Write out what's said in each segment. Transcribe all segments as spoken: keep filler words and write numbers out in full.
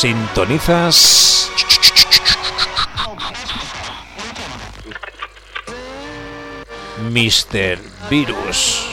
Sintonizas míster Virus.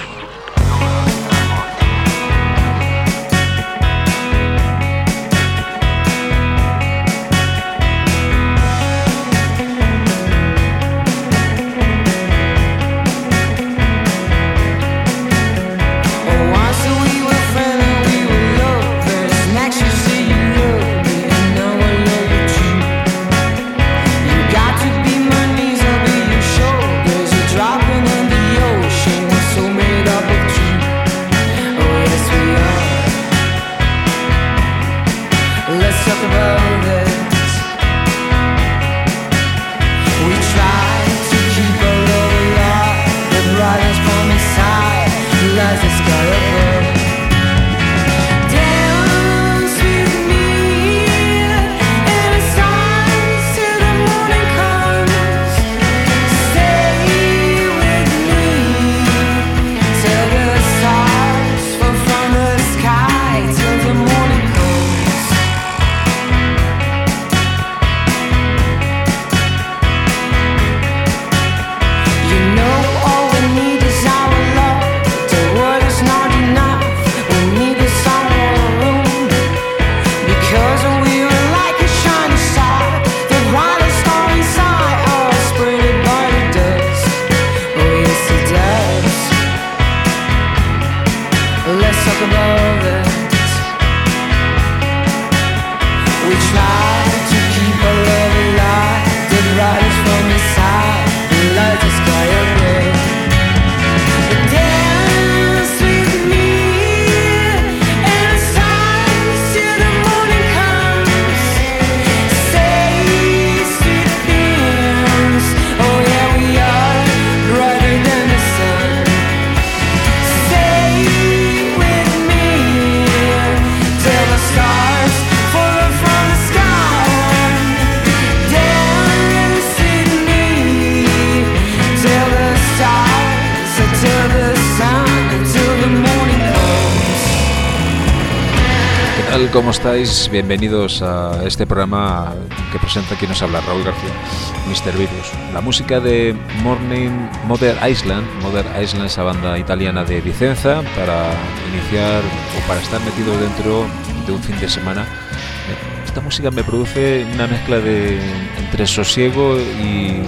¿Cómo estáis? Bienvenidos a este programa que presenta quien nos habla, Raúl García, míster Virus. La música de Morning Mother Island, Mother Island, esa banda italiana de Vicenza, para iniciar o para estar metido dentro de un fin de semana. Esta música me produce una mezcla de entre sosiego y,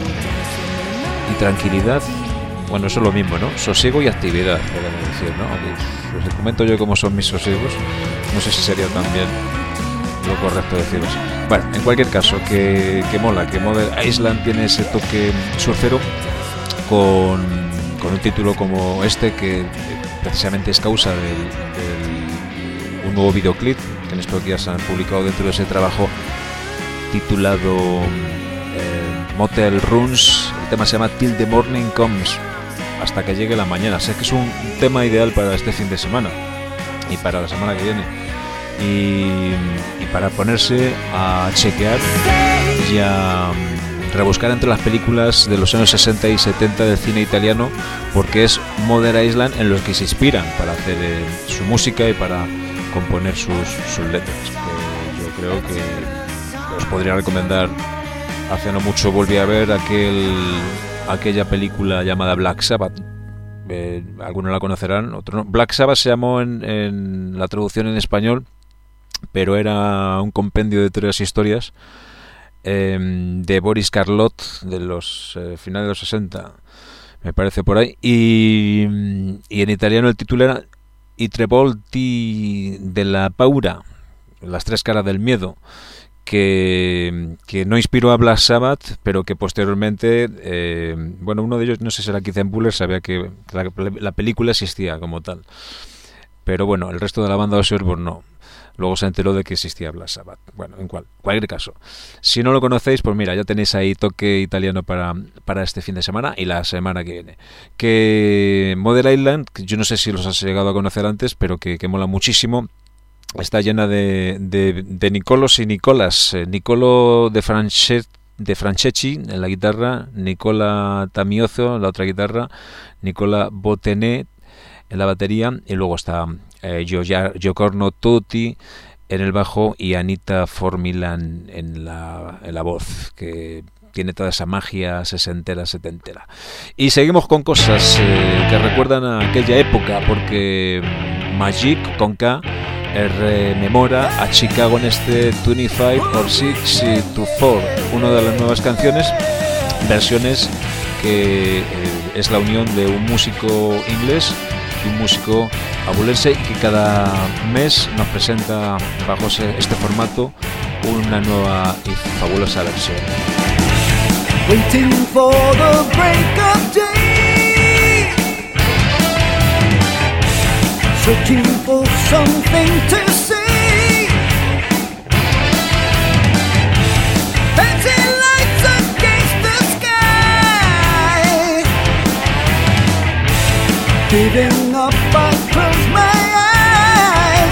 y tranquilidad. Bueno, eso es lo mismo, ¿no? Sosiego y actividad, podemos decir, ¿no? Os comento yo cómo son mis sosiegos. No sé si sería también lo correcto deciros. Bueno, en cualquier caso, que, que mola, que Mother Island tiene ese toque surfero con, con un título como este, que precisamente es causa del, del un nuevo videoclip que en estos días han publicado dentro de ese trabajo titulado eh, Motel Runs. El tema se llama Till the Morning Comes, hasta que llegue la mañana. O sea que es un tema ideal para este fin de semana y para la semana que viene, y, y para ponerse a chequear y a rebuscar entre las películas de los años sesenta y setenta del cine italiano, porque es Mother Island en los que se inspiran para hacer eh, su música y para componer sus, sus letras, que yo creo que os podría recomendar. Hace no mucho volví a ver aquel aquella película llamada Black Sabbath. Eh, algunos la conocerán, otros no. Black Sabbath se llamó en, en la traducción en español, pero era un compendio de tres historias eh, de Boris Karloff de los eh, finales de los sesenta, me parece por ahí, y, y en italiano el título era I tre volti della paura, las tres caras del miedo, que, que no inspiró a Black Sabbath, pero que posteriormente, eh, bueno, uno de ellos, no sé si era Keith Buller, sabía que la, la película existía como tal, pero bueno, el resto de la banda de Osbourne no. Luego se enteró de que existía Black Sabbath. Bueno, en cual, cualquier caso, si no lo conocéis, pues mira, ya tenéis ahí toque italiano para, para este fin de semana y la semana que viene. Que Mother Island, yo no sé si los has llegado a conocer antes, pero que, que mola muchísimo. Está llena de, de, de Nicolos y Nicolas. Eh, Nicolo de, Franche, de Franceschi en la guitarra, Nicola Tamioso en la otra guitarra, Nicola Botenet en la batería, y luego está eh, Giocorno Tutti en el bajo y Anita Formilan en la, en la voz, que tiene toda esa magia sesentera, setentera. Y seguimos con cosas eh, que recuerdan a aquella época, porque Magic, con K, rememora a Chicago en este veinticinco or six to four, una de las nuevas canciones, versiones que eh, es la unión de un músico inglés y un músico abulense, y que cada mes nos presenta bajo este formato una nueva y fabulosa versión. Waiting for the break of day, searching for something to say, fancy lights against the sky, giving up I close my eyes,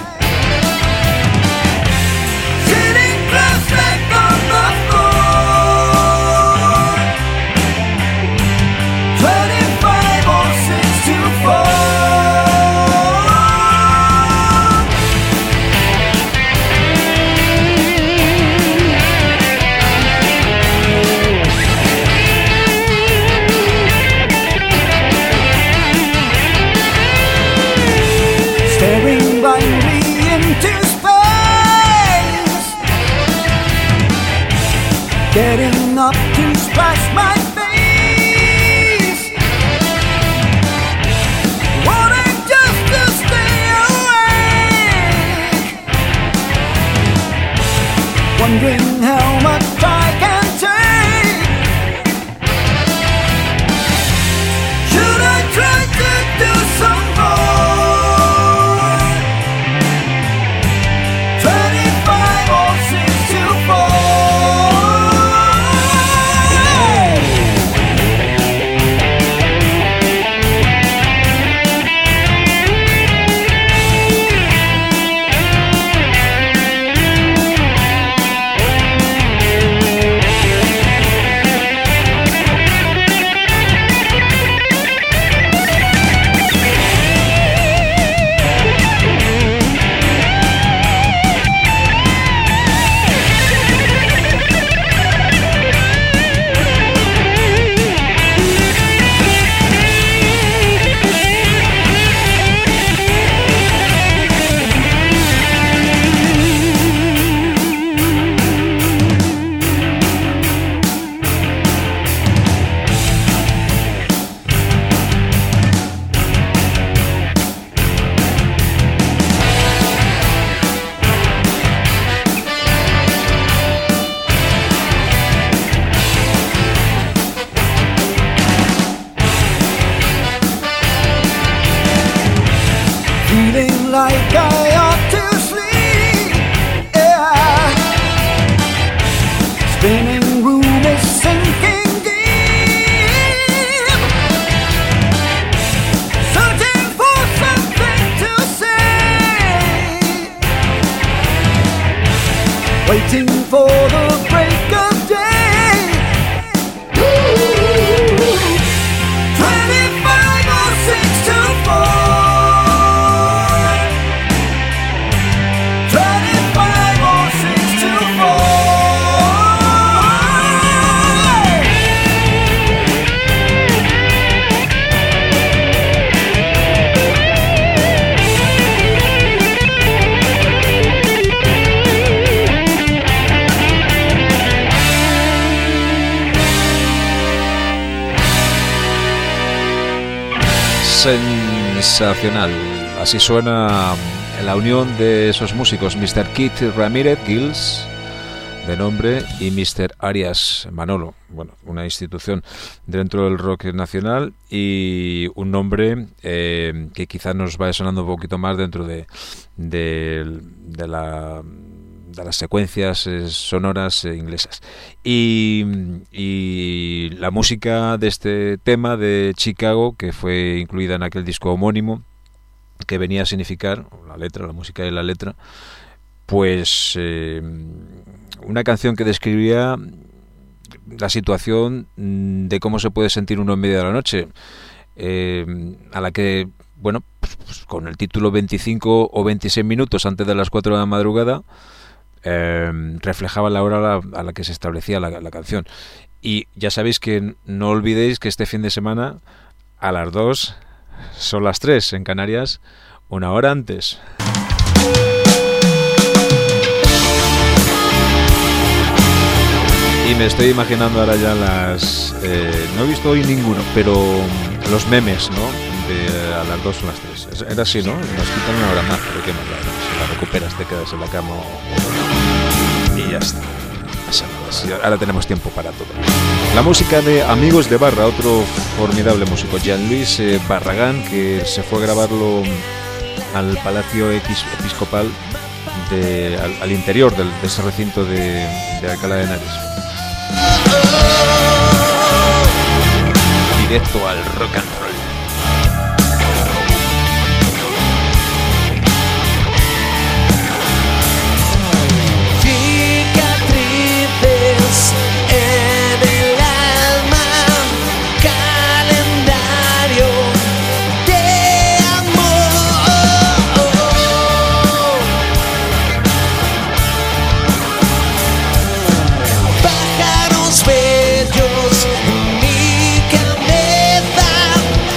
sitting close like on the floor. Staring blindly into space, getting up to splash my face, wanting just to stay awake, wondering how much I can take. Should I try to do some more? Like I ought to sleep, yeah. Spinning room is sinking deep, searching for something to say, waiting for the break of day. Ooh, twenty-five or six to four. Sensacional, así suena la unión de esos músicos, mister Keith Ramírez Gills, de nombre, y mister Arias Manolo, bueno, una institución dentro del rock nacional y un nombre eh, que quizás nos vaya sonando un poquito más dentro de, de, de la... de las secuencias eh, sonoras eh, inglesas. Y, y la música de este tema de Chicago, que fue incluida en aquel disco homónimo, que venía a significar, la letra, la música y la letra, pues eh, una canción que describía la situación de cómo se puede sentir uno en medio de la noche, eh, a la que bueno, pues, pues, con el título veinticinco o veintiséis minutos antes de las cuatro de la madrugada, eh, reflejaba la hora a la, a la que se establecía la, la canción. Y ya sabéis que no olvidéis que este fin de semana a las dos son las tres en Canarias, una hora antes. Y me estoy imaginando ahora ya las... Eh, no he visto hoy ninguno, pero los memes, ¿no? De a las dos son las tres. Era así, ¿no? Nos quitan una hora más, pero qué más da, ¿no? Si la recuperas, te quedas en la cama y ya está. Ahora tenemos tiempo para todo. La música de Amigos de Barra, otro formidable músico, Jean-Louis eh, Barragán, que se fue a grabarlo al Palacio Episcopal, de, al, al interior del, de ese recinto de, de Alcalá de Henares. Directo al rock and roll. Bellos en mi cabeza.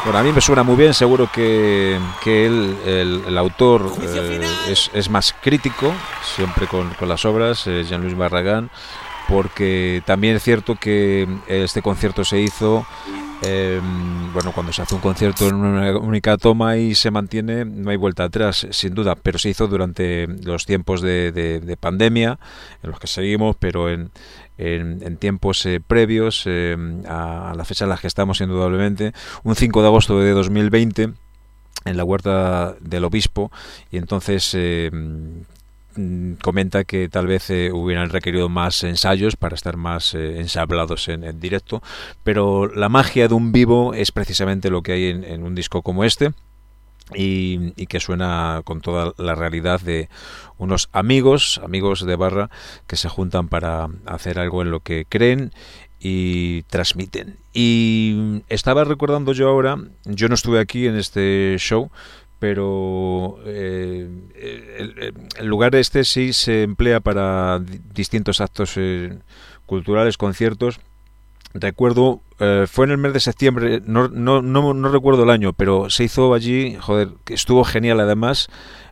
Bueno, a mí me suena muy bien, seguro que, que él, el, el autor eh, es, es más crítico, siempre con, con las obras, eh, Jean-Louis Barragán, porque también es cierto que este concierto se hizo, eh, bueno, cuando se hace un concierto en una única toma y se mantiene, no hay vuelta atrás, sin duda, pero se hizo durante los tiempos de, de, de pandemia, en los que seguimos, pero en... En, en tiempos eh, previos eh, a, a la fecha en la que estamos, indudablemente, un cinco de agosto de dos mil veinte, en la Huerta del Obispo, y entonces eh, comenta que tal vez eh, hubieran requerido más ensayos para estar más eh, ensablados en, en directo, pero la magia de un vivo es precisamente lo que hay en, en un disco como este. Y, y que suena con toda la realidad de unos amigos, amigos de Barra, que se juntan para hacer algo en lo que creen y transmiten. Y estaba recordando yo ahora, yo no estuve aquí en este show, pero eh, el, el lugar este sí se emplea para distintos actos eh, culturales, conciertos. Recuerdo, eh, fue en el mes de septiembre, no, no, no, no recuerdo el año, pero se hizo allí, joder, que estuvo genial además,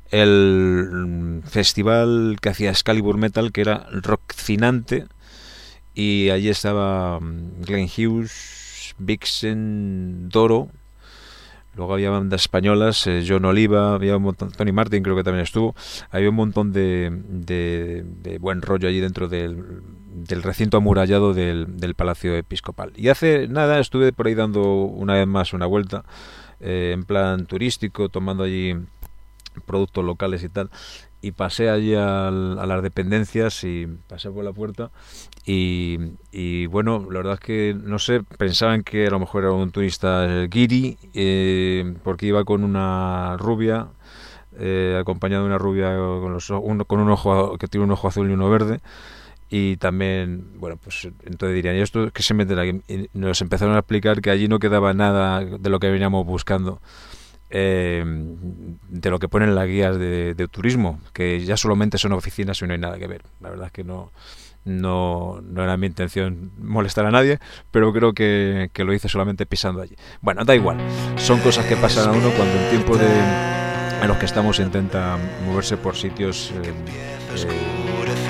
el festival que hacía Excalibur Metal, que era rockcinante, y allí estaba Glenn Hughes, Vixen, Doro, luego había bandas españolas, eh, John Oliva, había un montón, Tony Martin creo que también estuvo, había un montón de, de, de buen rollo allí dentro del, del recinto amurallado del, del Palacio Episcopal. Y hace nada estuve por ahí dando una vez más una vuelta, eh, en plan turístico, tomando allí productos locales y tal, y pasé allí al, a las dependencias y pasé por la puerta y, y bueno, la verdad es que no sé, pensaban que a lo mejor era un turista guiri, eh, porque iba con una rubia, eh, acompañado de una rubia con, los, uno, con un ojo que tiene un ojo azul y uno verde. Y también, bueno, pues entonces dirían, ¿y esto qué se meten aquí? Y nos empezaron a explicar que allí no quedaba nada de lo que veníamos buscando, eh, de lo que ponen las guías de, de turismo, que ya solamente son oficinas y no hay nada que ver. La verdad es que no, no, no era mi intención molestar a nadie, pero creo que, que lo hice solamente pisando allí. Bueno, da igual, son cosas que pasan a uno cuando en tiempo de, en los que estamos intenta moverse por sitios eh, eh,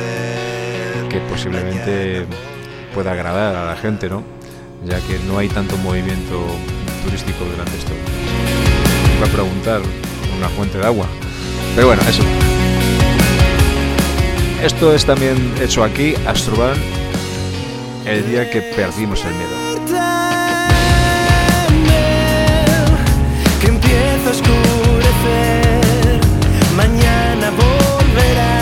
que posiblemente pueda agradar a la gente, ¿no? Ya que no hay tanto movimiento turístico durante esto. Iba a preguntar una fuente de agua, pero bueno, eso. Esto es también hecho aquí, Astroban, el día que perdimos el miedo. Que empieza a oscurecer, mañana volverá.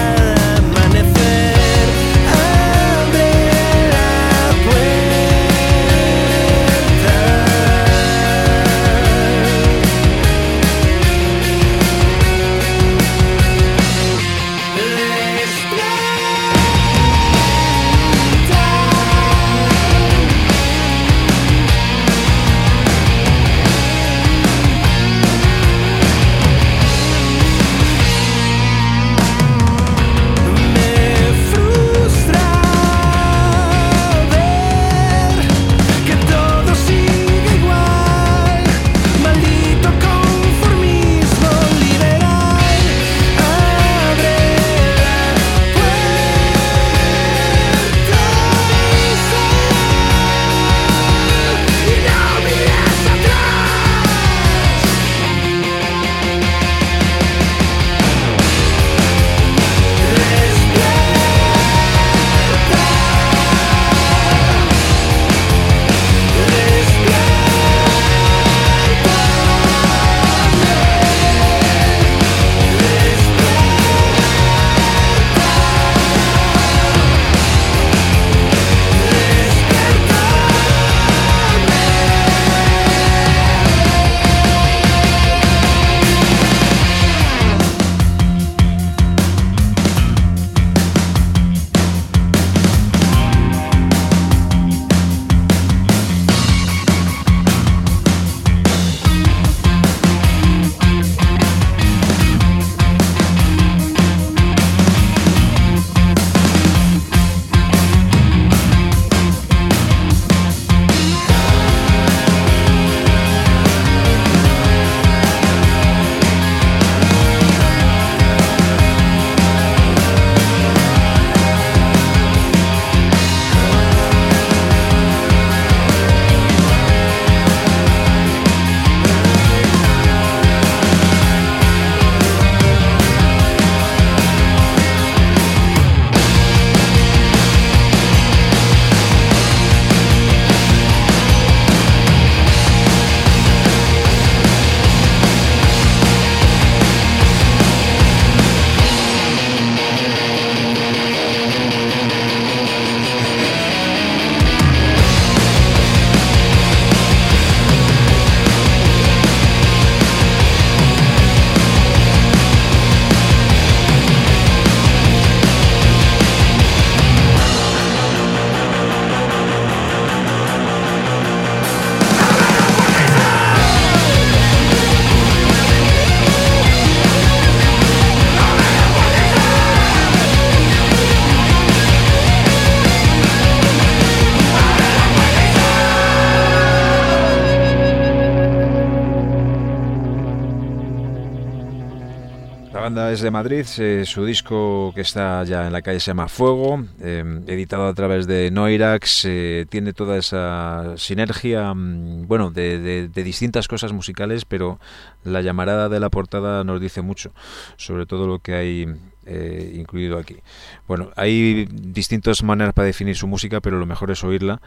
desde Madrid, eh, su disco que está ya en la calle se llama Fuego, eh, editado a través de Noirax, eh, tiene toda esa sinergia, mm, bueno, de, de, de distintas cosas musicales, pero la llamarada de la portada nos dice mucho sobre todo lo que hay eh, incluido aquí. Bueno, hay distintas maneras para definir su música, pero lo mejor es oírla,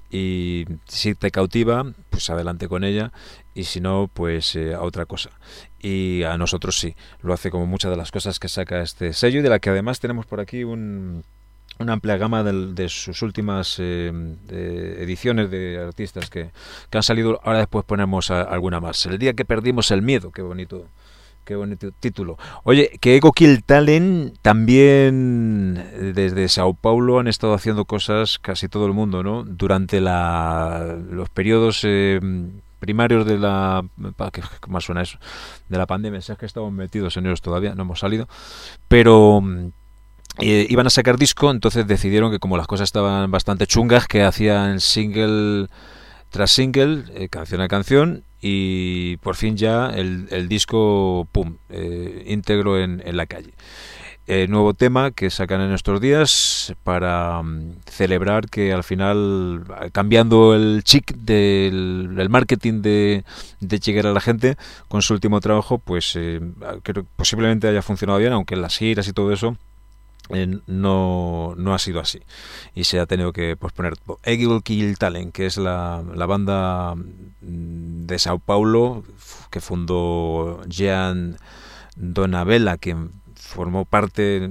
y si te cautiva, pues adelante con ella, y si no, pues eh, a otra cosa. Y a nosotros sí, lo hace como muchas de las cosas que saca este sello, y de la que además tenemos por aquí un, una amplia gama de, de sus últimas eh, de ediciones de artistas que, que han salido. Ahora después ponemos a, alguna más. El día que perdimos el miedo, qué bonito. Qué bonito título. Oye, que Ego Kill Talent también desde Sao Paulo han estado haciendo cosas casi todo el mundo, ¿no? Durante la, los periodos eh, primarios de la... ¿Qué más suena eso? De la pandemia. Si es que estamos metidos en ellos todavía, no hemos salido. Pero... Eh, iban a sacar disco, entonces decidieron que como las cosas estaban bastante chungas, que hacían single tras single, eh, canción a canción, y por fin ya el, el disco, pum, eh, íntegro en, en la calle. Eh, nuevo tema que sacan en estos días para um, celebrar que al final, cambiando el chic del, del marketing de, de llegar a la gente con su último trabajo, pues eh, creo que posiblemente haya funcionado bien, aunque en las giras y todo eso Eh, no, no ha sido así y se ha tenido que posponer. Ego Kill Talent, que es la, la banda de Sao Paulo que fundó Jean Donabella, quien formó parte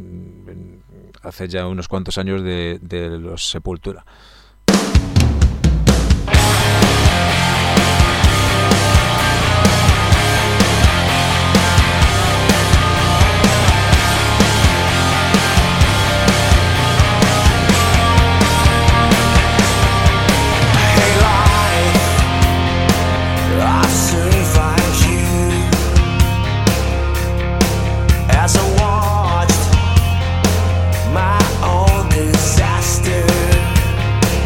hace ya unos cuantos años de, de los Sepultura. As I watched my own disaster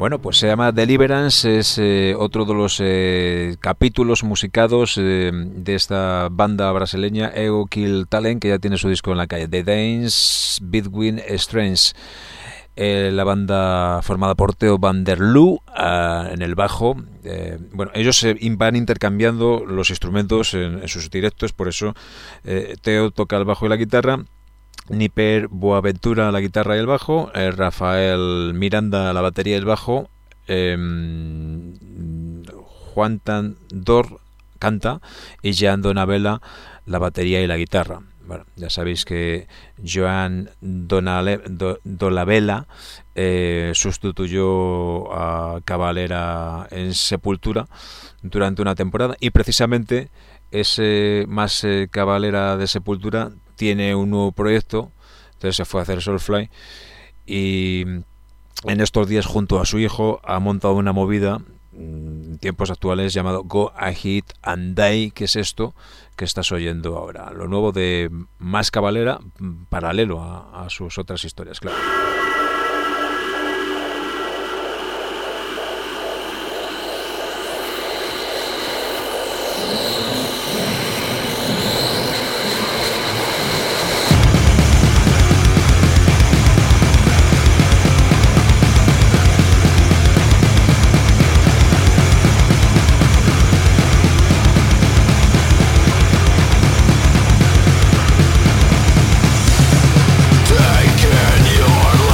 Bueno, pues se llama Deliverance, es eh, otro de los eh, capítulos musicados eh, de esta banda brasileña Ego Kill Talent, que ya tiene su disco en la calle, The Dance Between Strange. Eh, la banda formada por Theo van der Loo uh, en el bajo. Eh, bueno, ellos se van intercambiando los instrumentos en, en sus directos, por eso eh, Theo toca el bajo y la guitarra, Niper Boaventura la guitarra y el bajo, eh, Rafael Miranda la batería y el bajo, eh, Juan Tandor canta y Jean Donabella la batería y la guitarra. Bueno, ya sabéis que Joan Donale, Do, Dolabella eh, sustituyó a Cavalera en Sepultura durante una temporada, y precisamente ese más eh, Cavalera de Sepultura tiene un nuevo proyecto, entonces se fue a hacer Soulfly, y en estos días junto a su hijo ha montado una movida en tiempos actuales llamado Go Ahead and Die, que es esto que estás oyendo ahora, lo nuevo de Más Cavalera, paralelo a, a sus otras historias, claro. Taking your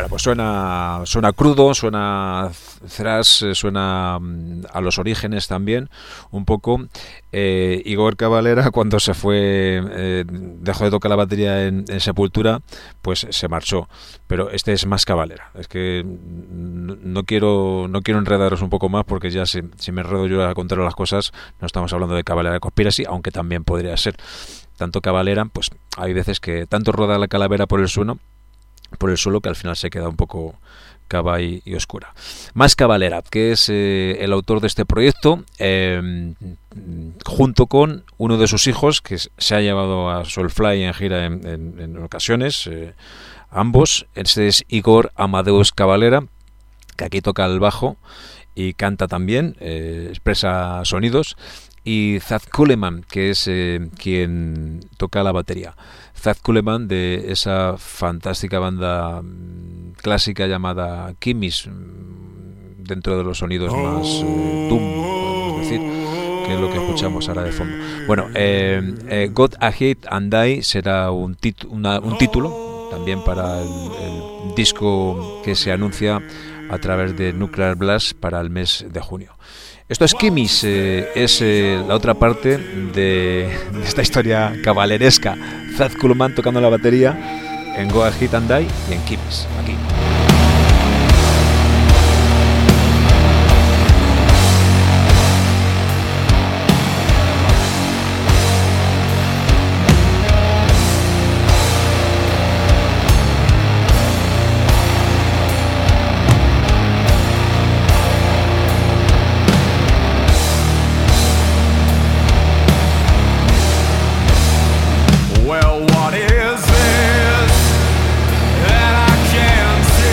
Bueno, pues suena, suena crudo, suena thrash, suena a los orígenes también, un poco. Eh, Igor Cavalera, cuando se fue, eh, dejó de tocar la batería en, en Sepultura, pues se marchó. Pero este es más Cavalera. Es que no, no quiero no quiero enredaros un poco más, porque ya si, si me enredo yo a contar las cosas, no estamos hablando de Cavalera Conspiracy, aunque también podría ser. Tanto Cavalera, pues hay veces que tanto roda la calavera por el suelo, por el suelo que al final se queda un poco cava y, y oscura. Más Cavalera, que es eh, el autor de este proyecto, eh, junto con uno de sus hijos, que se ha llevado a Soulfly en gira en, en, en ocasiones, eh, ambos. Este es Igor Amadeus Cavalera, que aquí toca el bajo y canta también, eh, expresa sonidos, y Thad Coleman, que es eh, quien toca la batería. Thad Coleman, de esa fantástica banda clásica llamada Kimis, dentro de los sonidos más eh, doom, podemos decir, que es lo que escuchamos ahora de fondo. Bueno, eh, eh, God I Hate and Die será un, tit- una, un título también para el, el disco que se anuncia a través de Nuclear Blast para el mes de junio. Esto es Kimis, eh, es eh, la otra parte de, de esta historia caballeresca. Thad Coleman tocando la batería en Go Ahead and Die y en Kimis, aquí. Well, what is this that I can't see?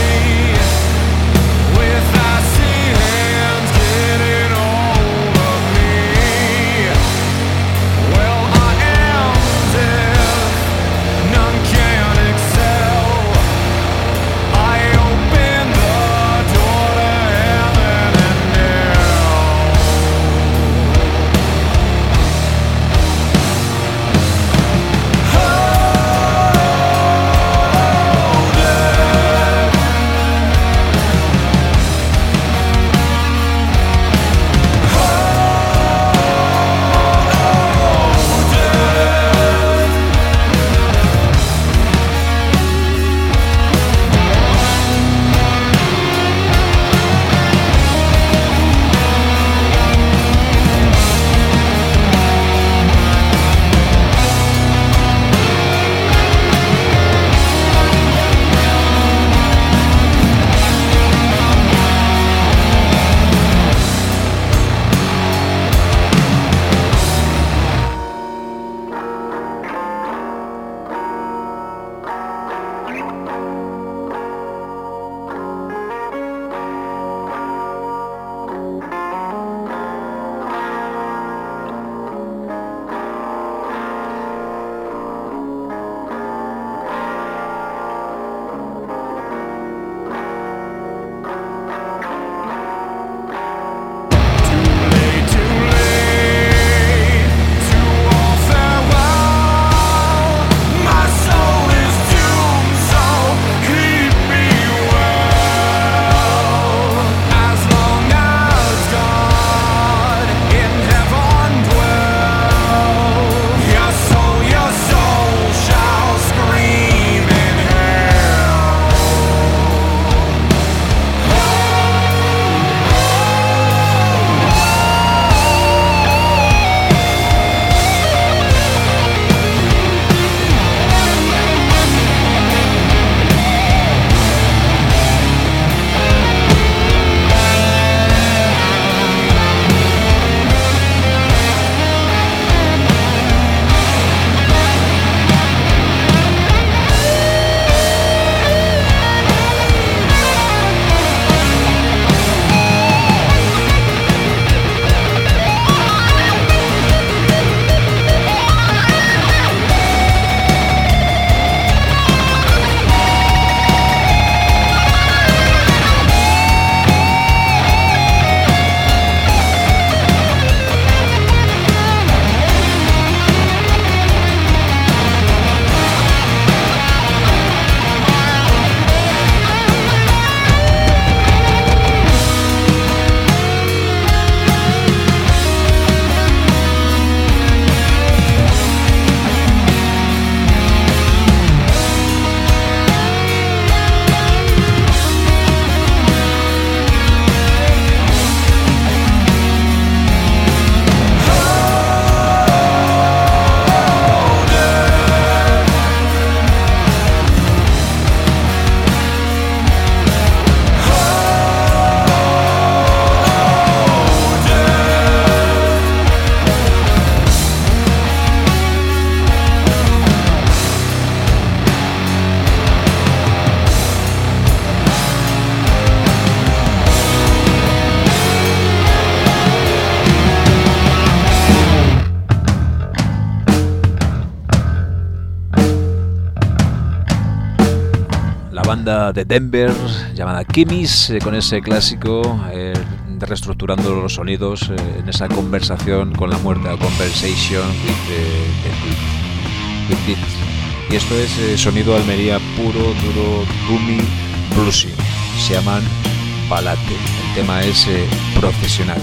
banda de Denver llamada Kimis, eh, con ese clásico eh, reestructurando los sonidos eh, en esa conversación con la muerte, a conversation with the, with it. Y esto es eh, sonido Almería puro, duro, roomy, bluesy. Se llaman Balate. El tema es eh, profesional.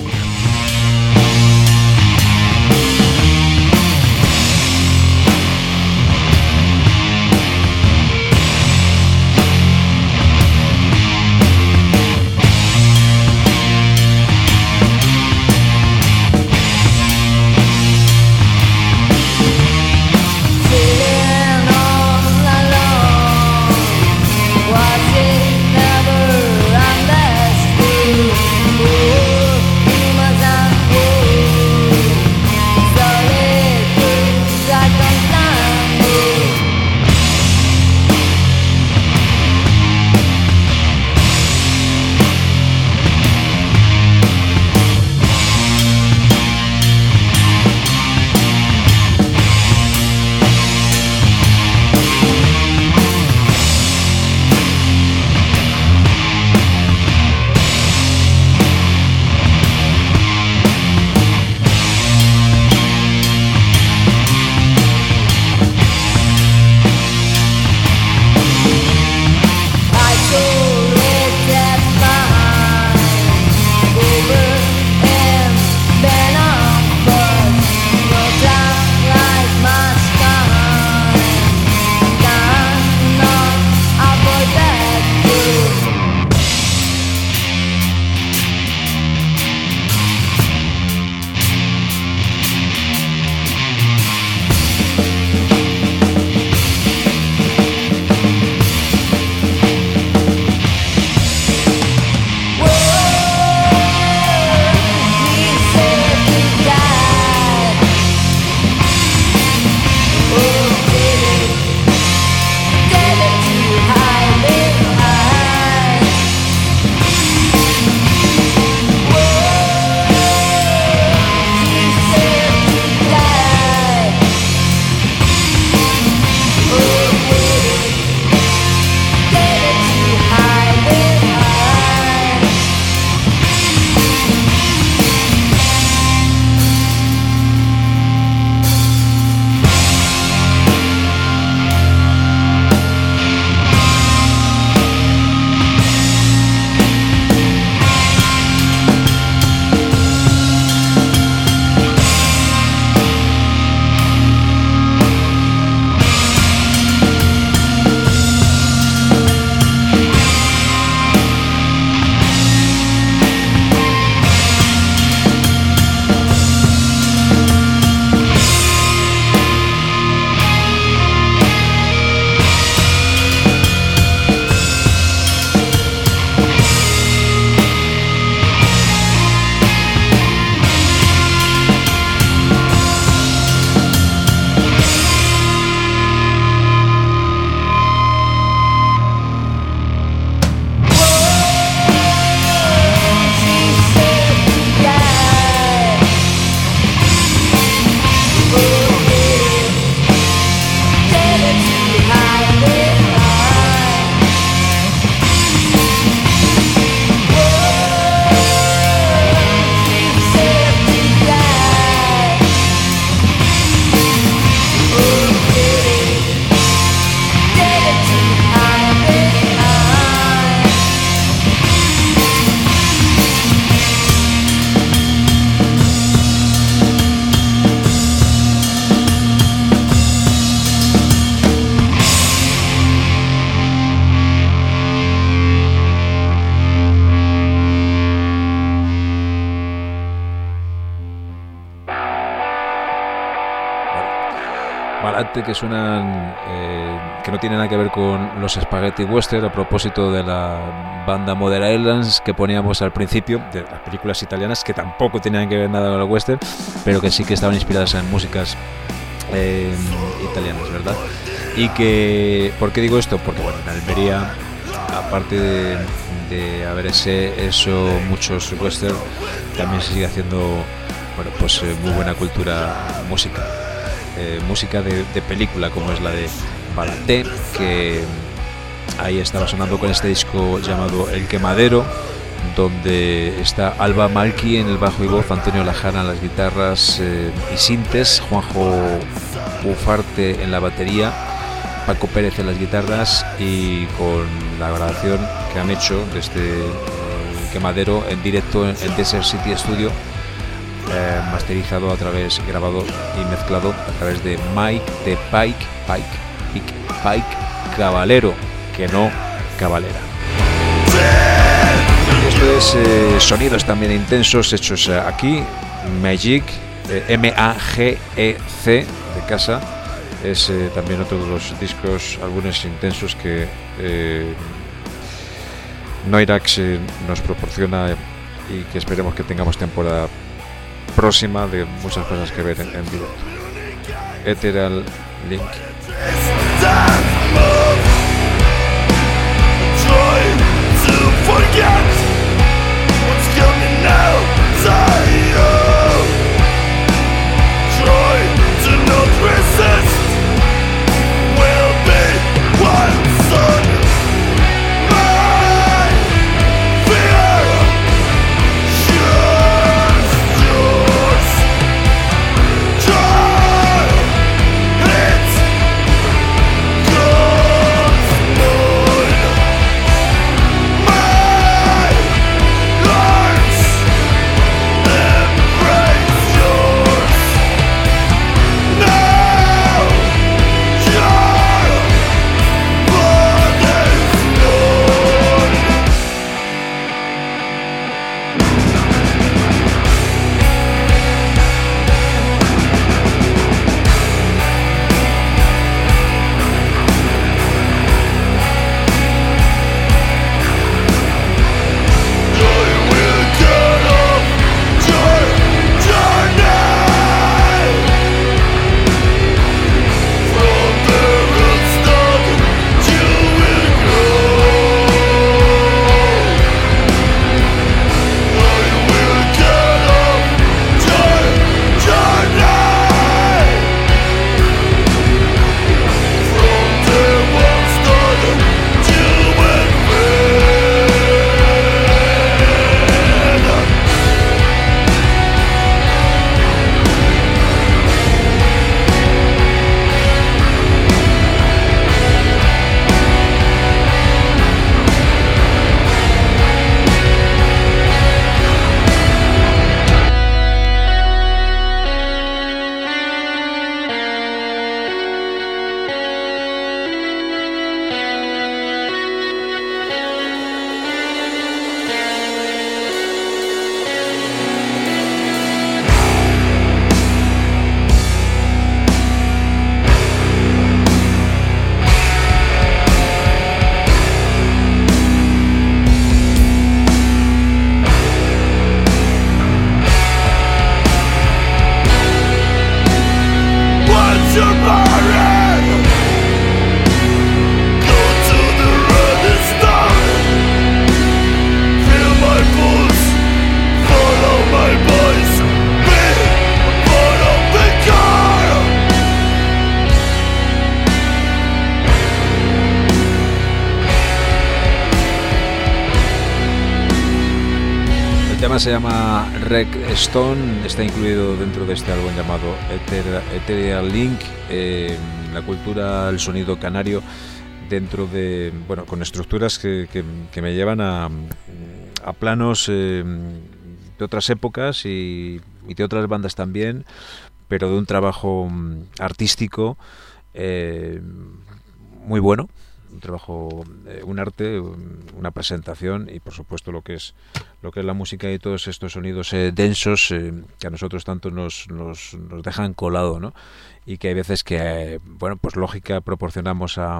Balate, que suenan eh, que no tiene nada que ver con los Spaghetti Western, a propósito de la banda Mother Islands que poníamos al principio, de las películas italianas, que tampoco tenían que ver nada con el western, pero que sí que estaban inspiradas en músicas eh, italianas, ¿verdad? Y que, ¿por qué digo esto? Porque bueno, en Almería, aparte de, de haber ese, eso, muchos western, también se sigue haciendo, bueno, pues eh, muy buena cultura musical. Eh, música de, de película, como es la de Balate, que, Ahí estaba sonando con este disco llamado El Quemadero, donde está Alba Malki en el bajo y voz, Antonio Lajana en las guitarras eh, y sintes, Juanjo Ufarte en la batería, Paco Pérez en las guitarras, y con la grabación que han hecho de este eh, Quemadero en directo en, en Desert City Studio, eh, masterizado a través, grabado y mezclado a través de Mike de Pike, Pike, Pike, Pike Caballero, que no Cabalera. Esto es eh, sonidos también intensos hechos eh, aquí, Magic, eh, M A G E C de casa. Es eh, también otro de los discos, algunos intensos que eh, Noirax eh, nos proporciona, y que esperemos que tengamos temporada próxima de muchas cosas que ver en, en directo. Ethereal Link. Se llama Rec Stone, está incluido dentro de este álbum llamado Ethereal Link, eh, la cultura, el sonido canario, dentro de, bueno, con estructuras que, que, que me llevan a, a planos eh, de otras épocas y, y de otras bandas también, pero de un trabajo artístico eh, muy bueno. Un trabajo, eh, un arte, una presentación, y por supuesto lo que es lo que es la música y todos estos sonidos eh, densos eh, que a nosotros tanto nos, nos, nos dejan colado, ¿no? Y que hay veces que, eh, bueno, pues lógica proporcionamos a,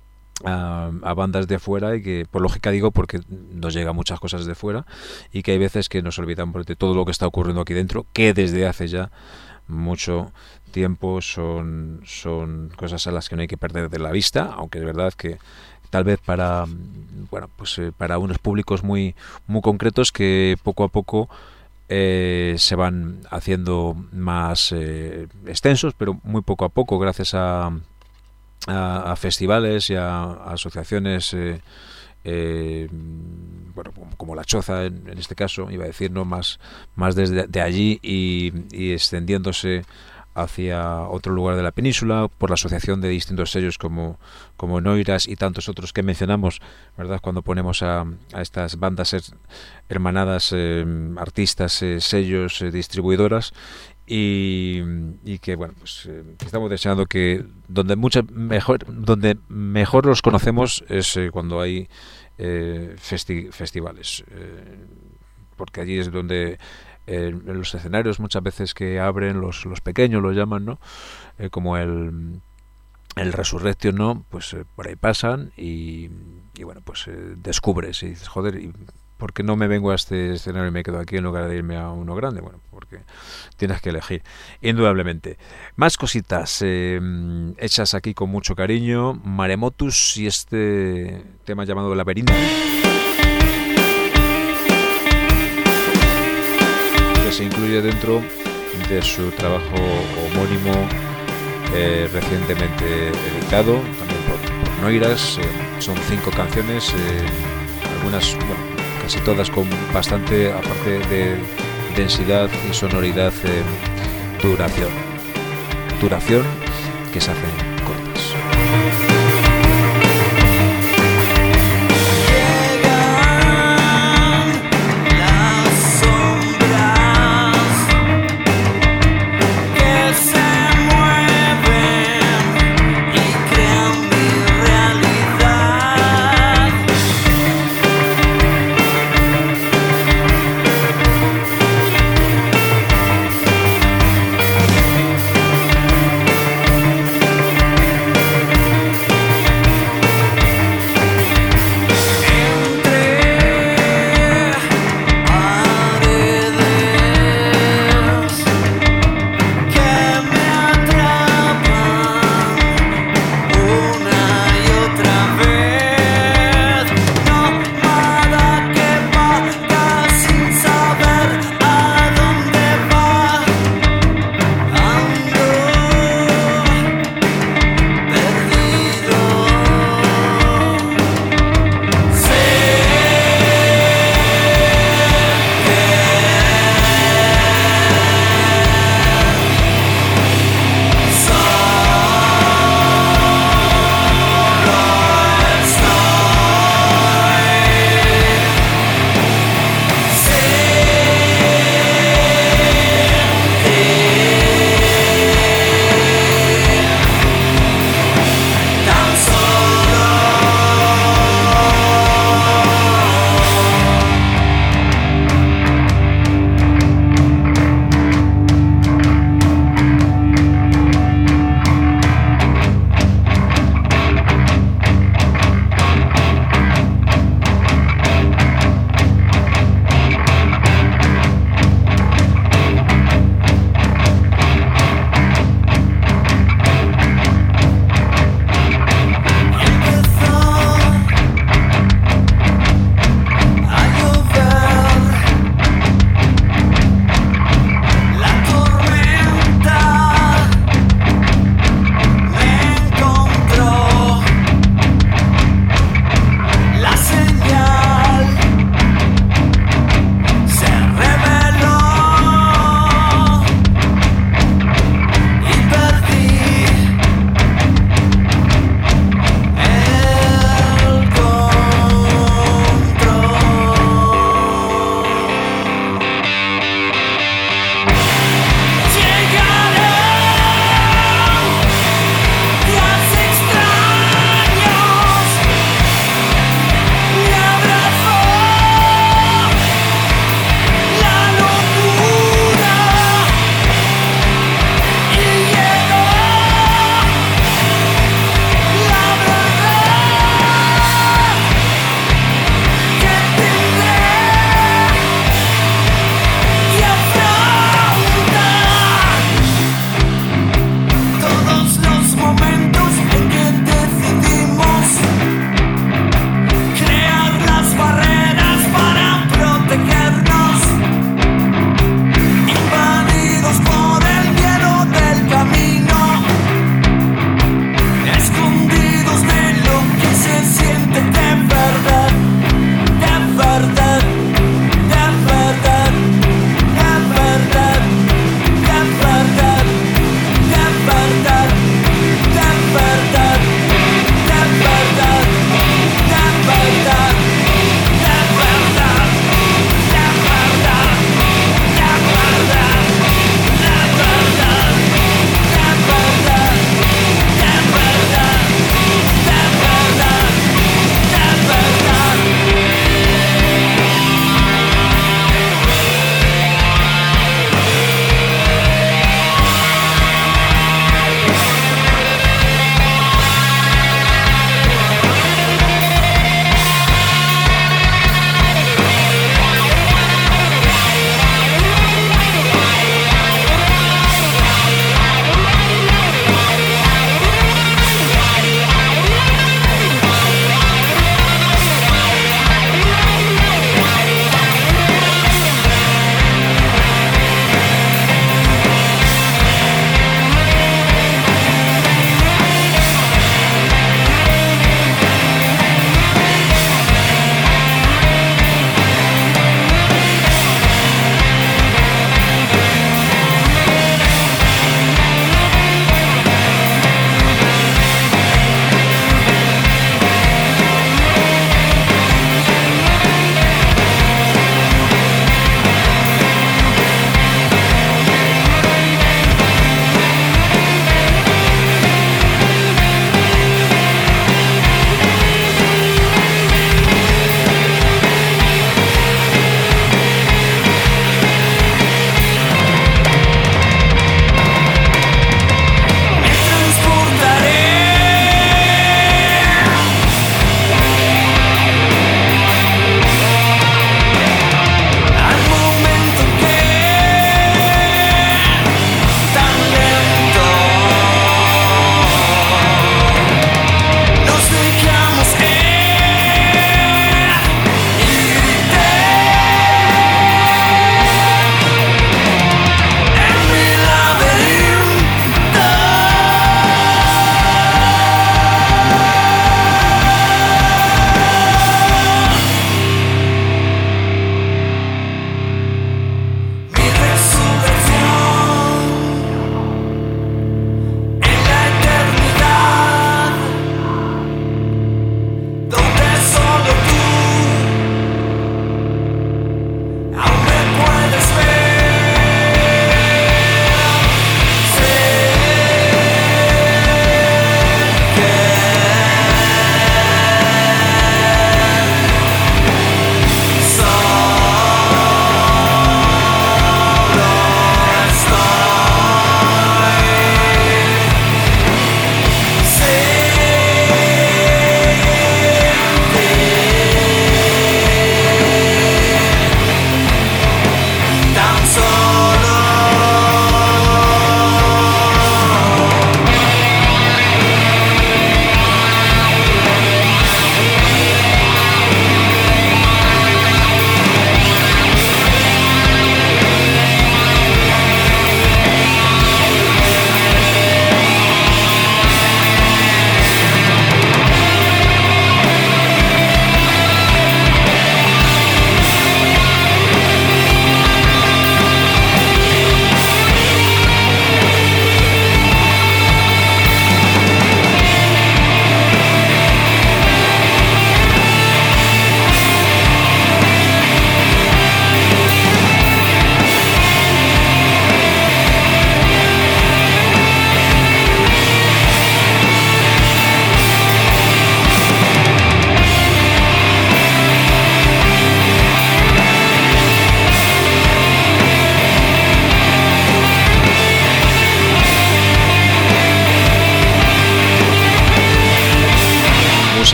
a, a bandas de fuera, y que por lógica digo porque nos llegan muchas cosas de fuera, y que hay veces que nos olvidamos de todo lo que está ocurriendo aquí dentro, que desde hace ya mucho tiempo son, son cosas a las que no hay que perder de la vista, aunque es verdad que tal vez para, bueno, pues eh, para unos públicos muy muy concretos que poco a poco eh, se van haciendo más eh, extensos, pero muy poco a poco, gracias a a, a festivales y a, a asociaciones eh, eh, bueno, como La Choza en, en este caso, iba a decir, no más, más desde de allí y, y extendiéndose hacia otro lugar de la península por la asociación de distintos sellos como, como Noiras y tantos otros que mencionamos, ¿verdad? Cuando ponemos a, a estas bandas hermanadas, eh, artistas, eh, sellos, eh, distribuidoras, y, y que bueno, pues eh, estamos deseando que donde mucha mejor donde mejor los conocemos es eh, cuando hay eh, festi festivales, eh, porque allí es donde Eh, en los escenarios muchas veces que abren los, los pequeños, lo llaman, ¿no? Eh, como el, el Resurrection, ¿no? Pues eh, por ahí pasan y, y bueno, pues eh, descubres y dices, joder, ¿y por qué no me vengo a este escenario y me quedo aquí en lugar de irme a uno grande? Bueno, porque tienes que elegir, indudablemente. Más cositas eh, hechas aquí con mucho cariño. Maremotus y este tema llamado Laberinto, que se incluye dentro de su trabajo homónimo eh, recientemente editado también por, por Noiras. Eh, son cinco canciones, eh, algunas, bueno, casi todas con bastante, aparte de densidad y sonoridad, eh, duración duración que se hacen cortas.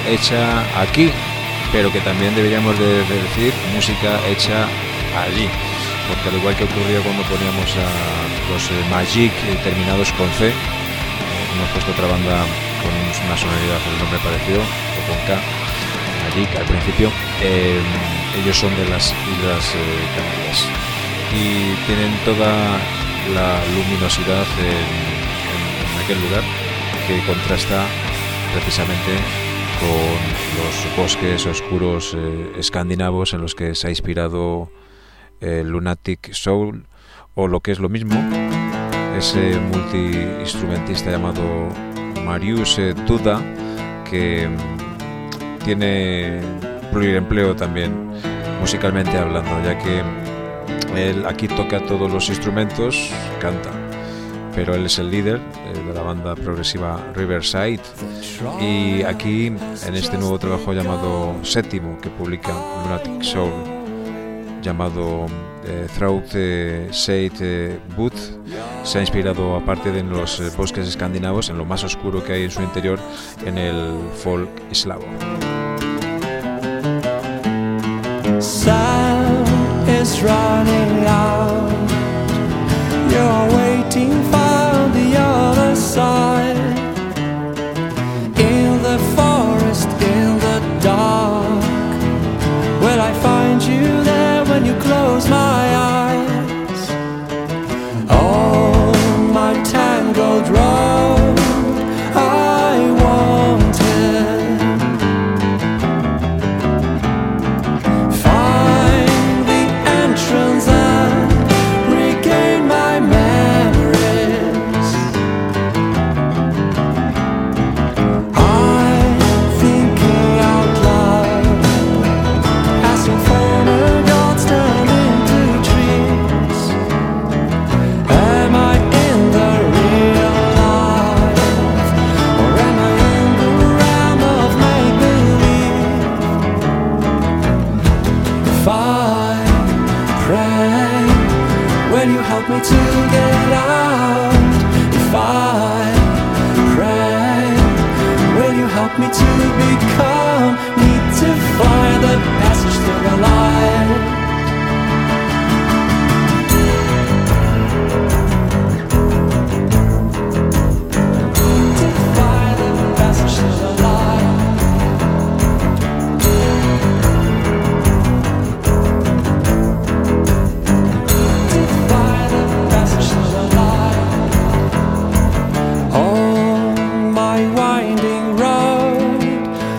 hecha aquí, pero que también deberíamos de, de decir música hecha allí, porque al igual que ocurría cuando poníamos a los eh, Magic eh, terminados con C, eh, hemos puesto otra banda con una sonoridad, el nombre parecido, o con K, Magic al principio. Eh, ellos son de las Islas eh, Canarias y tienen toda la luminosidad en, en, en aquel lugar que contrasta precisamente con los bosques oscuros eh, escandinavos en los que se ha inspirado el Lunatic Soul, o lo que es lo mismo, ese multiinstrumentista llamado Marius eh, Duda, que tiene pluriempleo también musicalmente hablando, ya que él aquí toca todos los instrumentos, canta, pero él es el líder eh, de la banda progresiva Riverside, y aquí en este nuevo trabajo llamado Séptimo que publica Lunatic Soul, llamado eh, Through the Shade eh, Booth, se ha inspirado, aparte de en los eh, bosques escandinavos, en lo más oscuro que hay en su interior, en el folk eslavo. Sound is running out. You're waiting for the other side. In the forest, in the dark. Will I find you there when you close my eyes? On my tangled road, I wanted. Find the entrance and regain my memories. I'm thinking out loud, asking for the gods turn into trees. Am I in the real life, or am I in the realm of make-believe? If I pray, will you help me to get out? If I pray, will you help me to become? Need to find the passage to the light. To find the passage to the light. To find the passage to the light. On my winding road,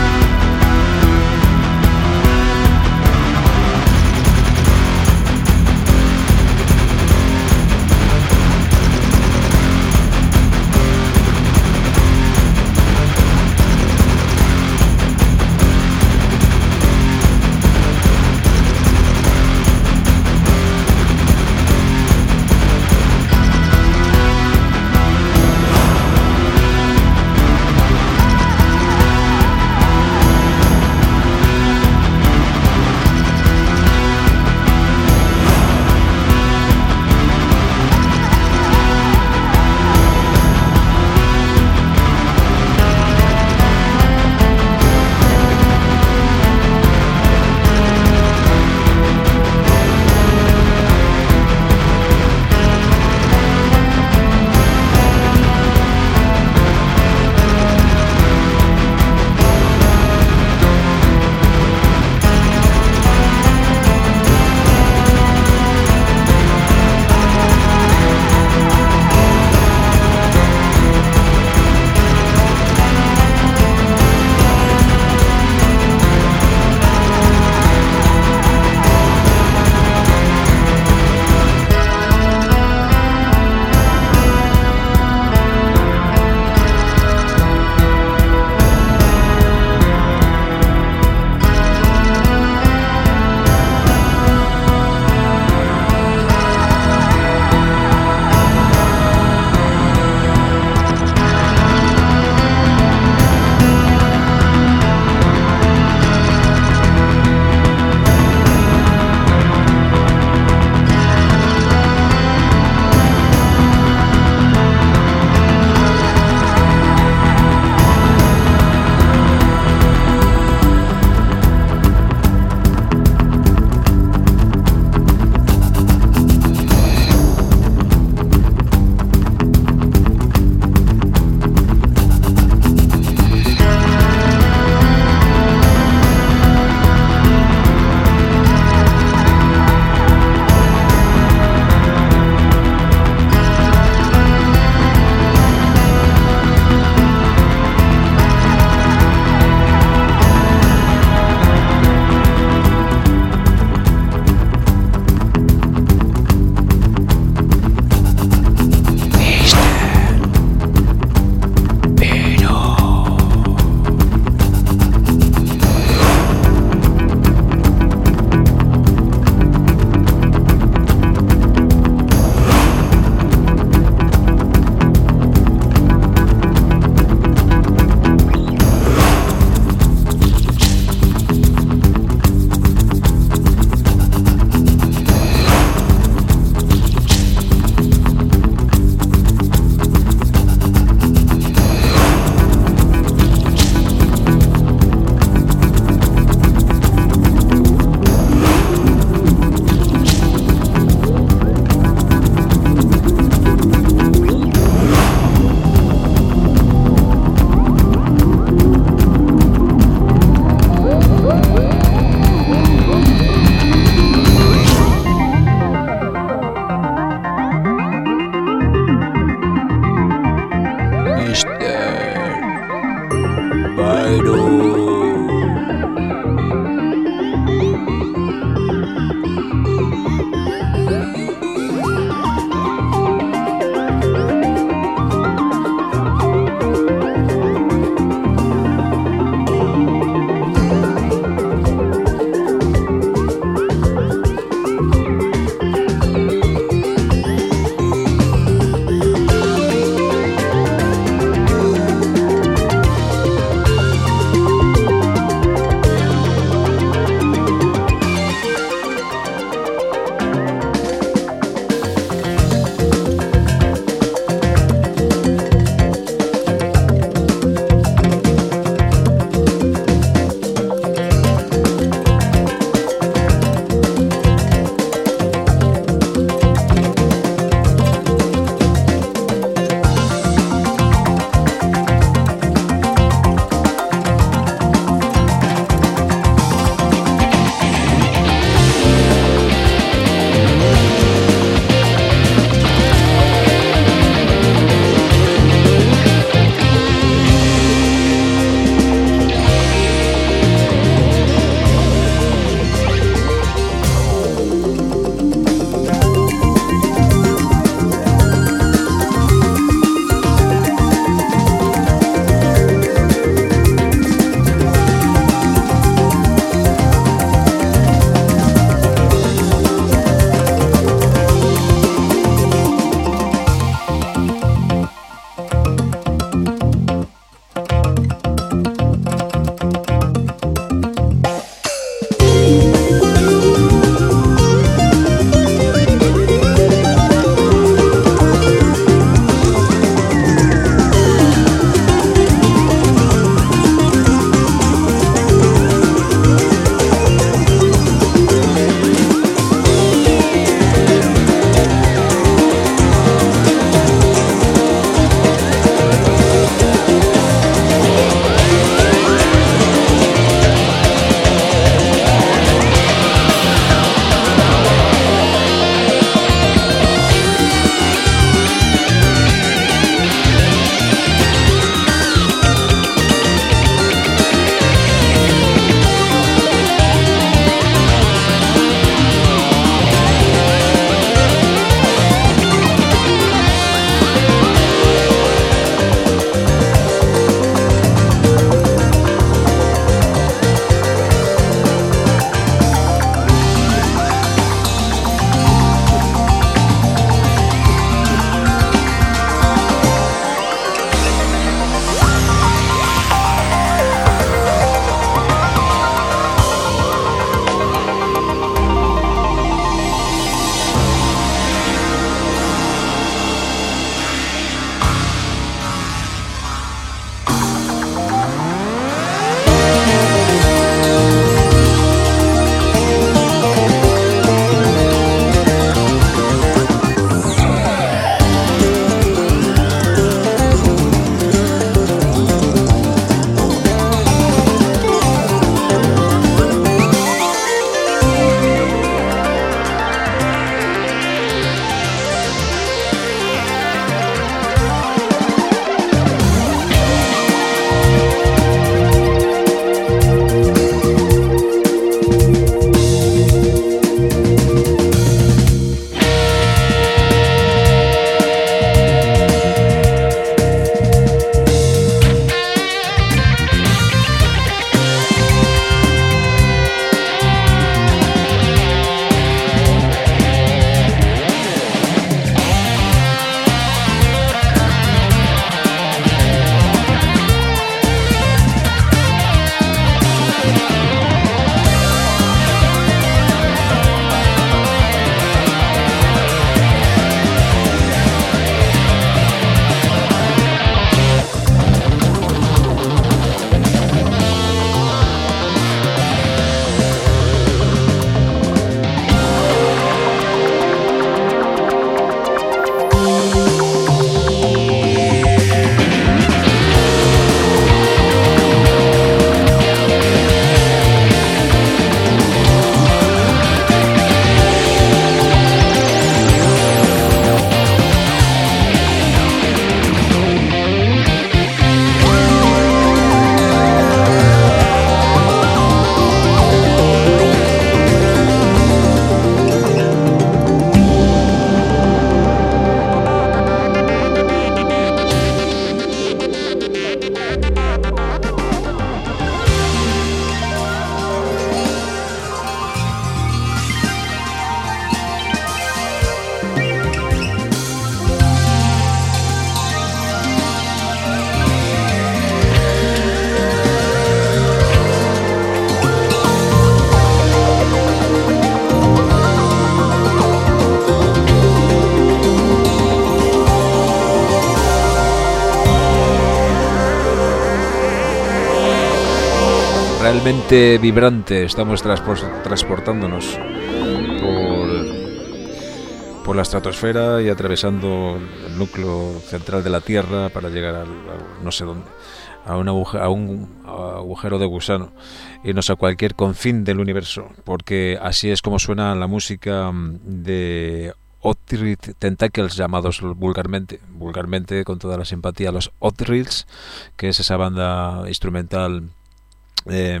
realmente vibrante. Estamos transpor- transportándonos por, por la estratosfera y atravesando el núcleo central de la Tierra para llegar al, a no sé dónde, a un, agujero, a un agujero de gusano, irnos a cualquier confín del universo, porque así es como suena la música de Othrit Tentacles, llamados vulgarmente, vulgarmente con toda la simpatía, los Othrills, que es esa banda instrumental eh,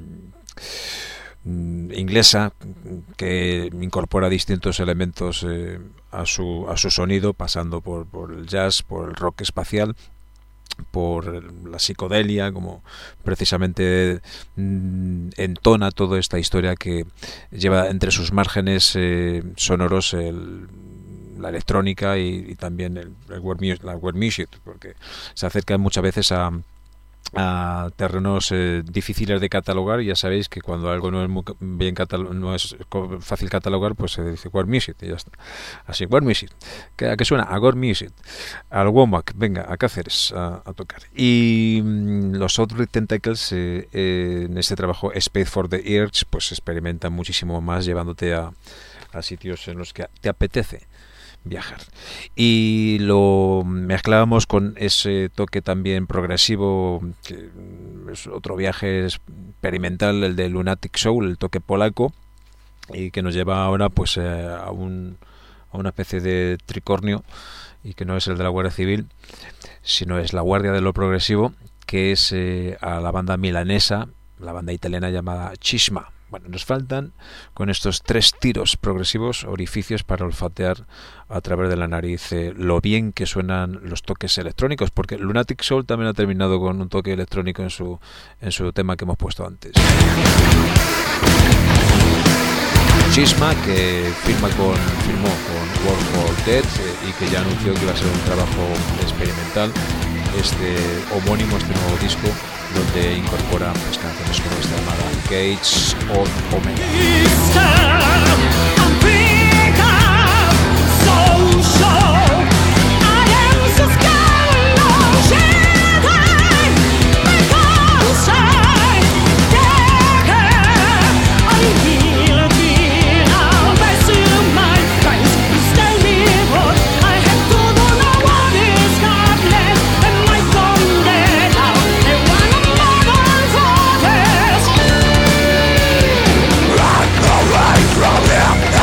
inglesa que incorpora distintos elementos eh, a su a su sonido, pasando por, por el jazz, por el rock espacial, por la psicodelia, como precisamente mm, entona toda esta historia que lleva entre sus márgenes eh, sonoros el, la electrónica y, y también el, el world music, la world music, porque se acerca muchas veces a a terrenos eh, difíciles de catalogar. Ya sabéis que cuando algo no es muy bien catalo- no es fácil catalogar, pues se dice world music y ya está. Así, world music, ¿a qué suena? A world music, al Womack, venga, a Cáceres a, a tocar. Y mmm, los Othrit Tentacles eh, eh, en este trabajo Space for the Ears pues experimentan muchísimo más, llevándote a, a sitios en los que te apetece viajar, y lo mezclábamos con ese toque también progresivo, que es otro viaje experimental, el de Lunatic Soul, el toque polaco, y que nos lleva ahora pues eh, a, un, a una especie de tricornio, y que no es el de la Guardia Civil, sino es la Guardia de lo Progresivo, que es eh, a la banda milanesa, la banda italiana llamada Cisma. Bueno, nos faltan con estos tres tiros progresivos orificios para olfatear a través de la nariz eh, lo bien que suenan los toques electrónicos, porque Lunatic Soul también ha terminado con un toque electrónico en su en su tema que hemos puesto antes. Cisma, que firma con, firmó con World for Dead eh, y que ya anunció que iba a ser un trabajo experimental, este homónimo, este nuevo disco, donde incorpora pues, canciones como esta llamada Gates of Omega. From him.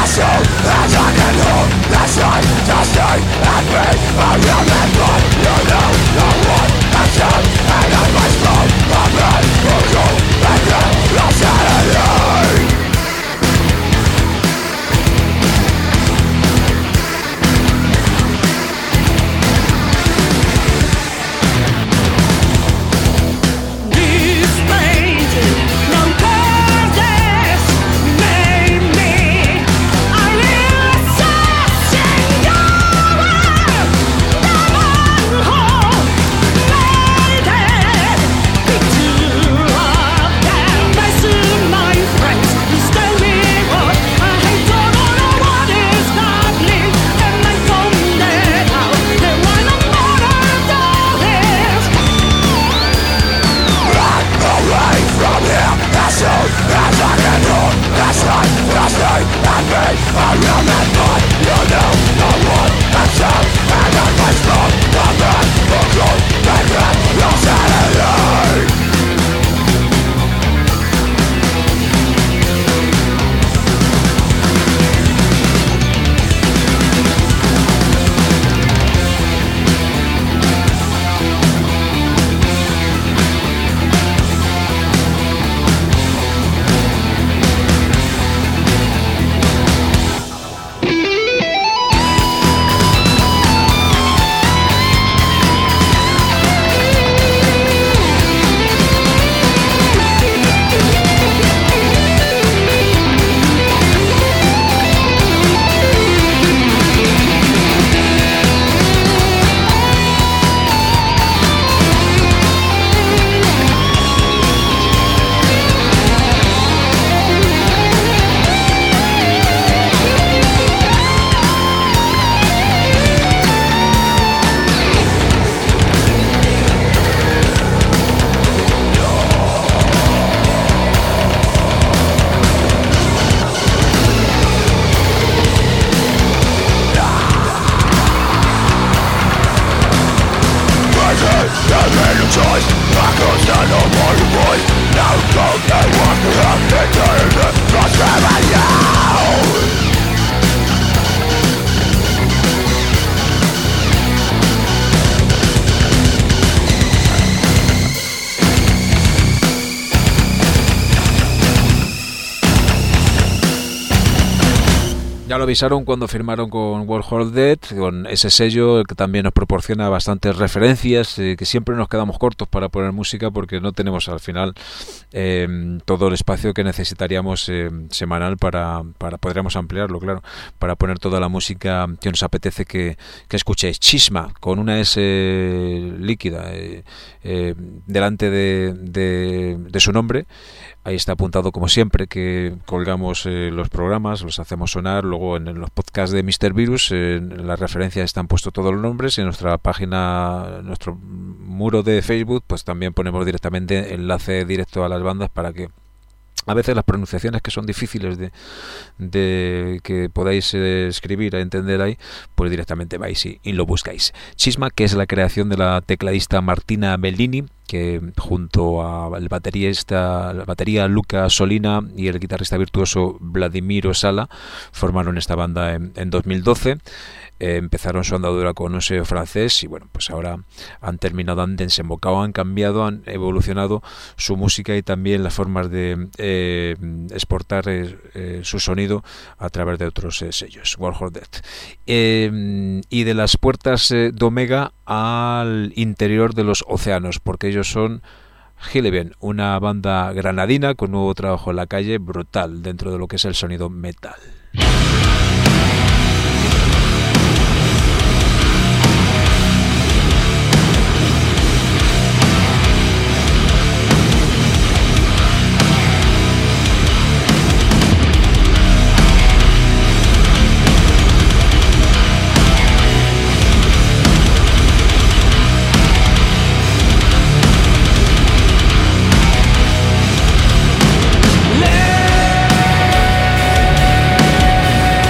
Ya lo avisaron cuando firmaron con Warhol Dead, con ese sello que también nos proporciona bastantes referencias, eh, que siempre nos quedamos cortos para poner música porque no tenemos al final eh, todo el espacio que necesitaríamos eh, semanal para, para podríamos ampliarlo, claro, para poner toda la música que nos apetece que, que escuchéis. Chisma, con una S líquida eh, eh, delante de, de, de su nombre. Ahí está apuntado, como siempre, que colgamos eh, los programas, los hacemos sonar. Luego en, en los podcasts de míster Virus, eh, en las referencias están puestos todos los nombres. En nuestra página, nuestro muro de Facebook, pues también ponemos directamente enlace directo a las bandas para que a veces las pronunciaciones que son difíciles de, de que podáis eh, escribir a entender ahí, pues directamente vais y, y lo buscáis. Chisma, que es la creación de la tecladista Martina Bellini, que junto al baterista, la batería Luca Solina y el guitarrista virtuoso Vladimiro Sala formaron esta banda en, en dos mil doce. Eh, empezaron su andadura con un sello francés y bueno, pues ahora han terminado, han desembocado, han cambiado, han evolucionado su música y también las formas de eh, exportar eh, eh, su sonido a través de otros eh, sellos. Warhol Dead. Eh, y de las puertas eh, de Omega al interior de los océanos, porque ellos son Hilleben, una banda granadina con nuevo trabajo en la calle, brutal dentro de lo que es el sonido metal. Let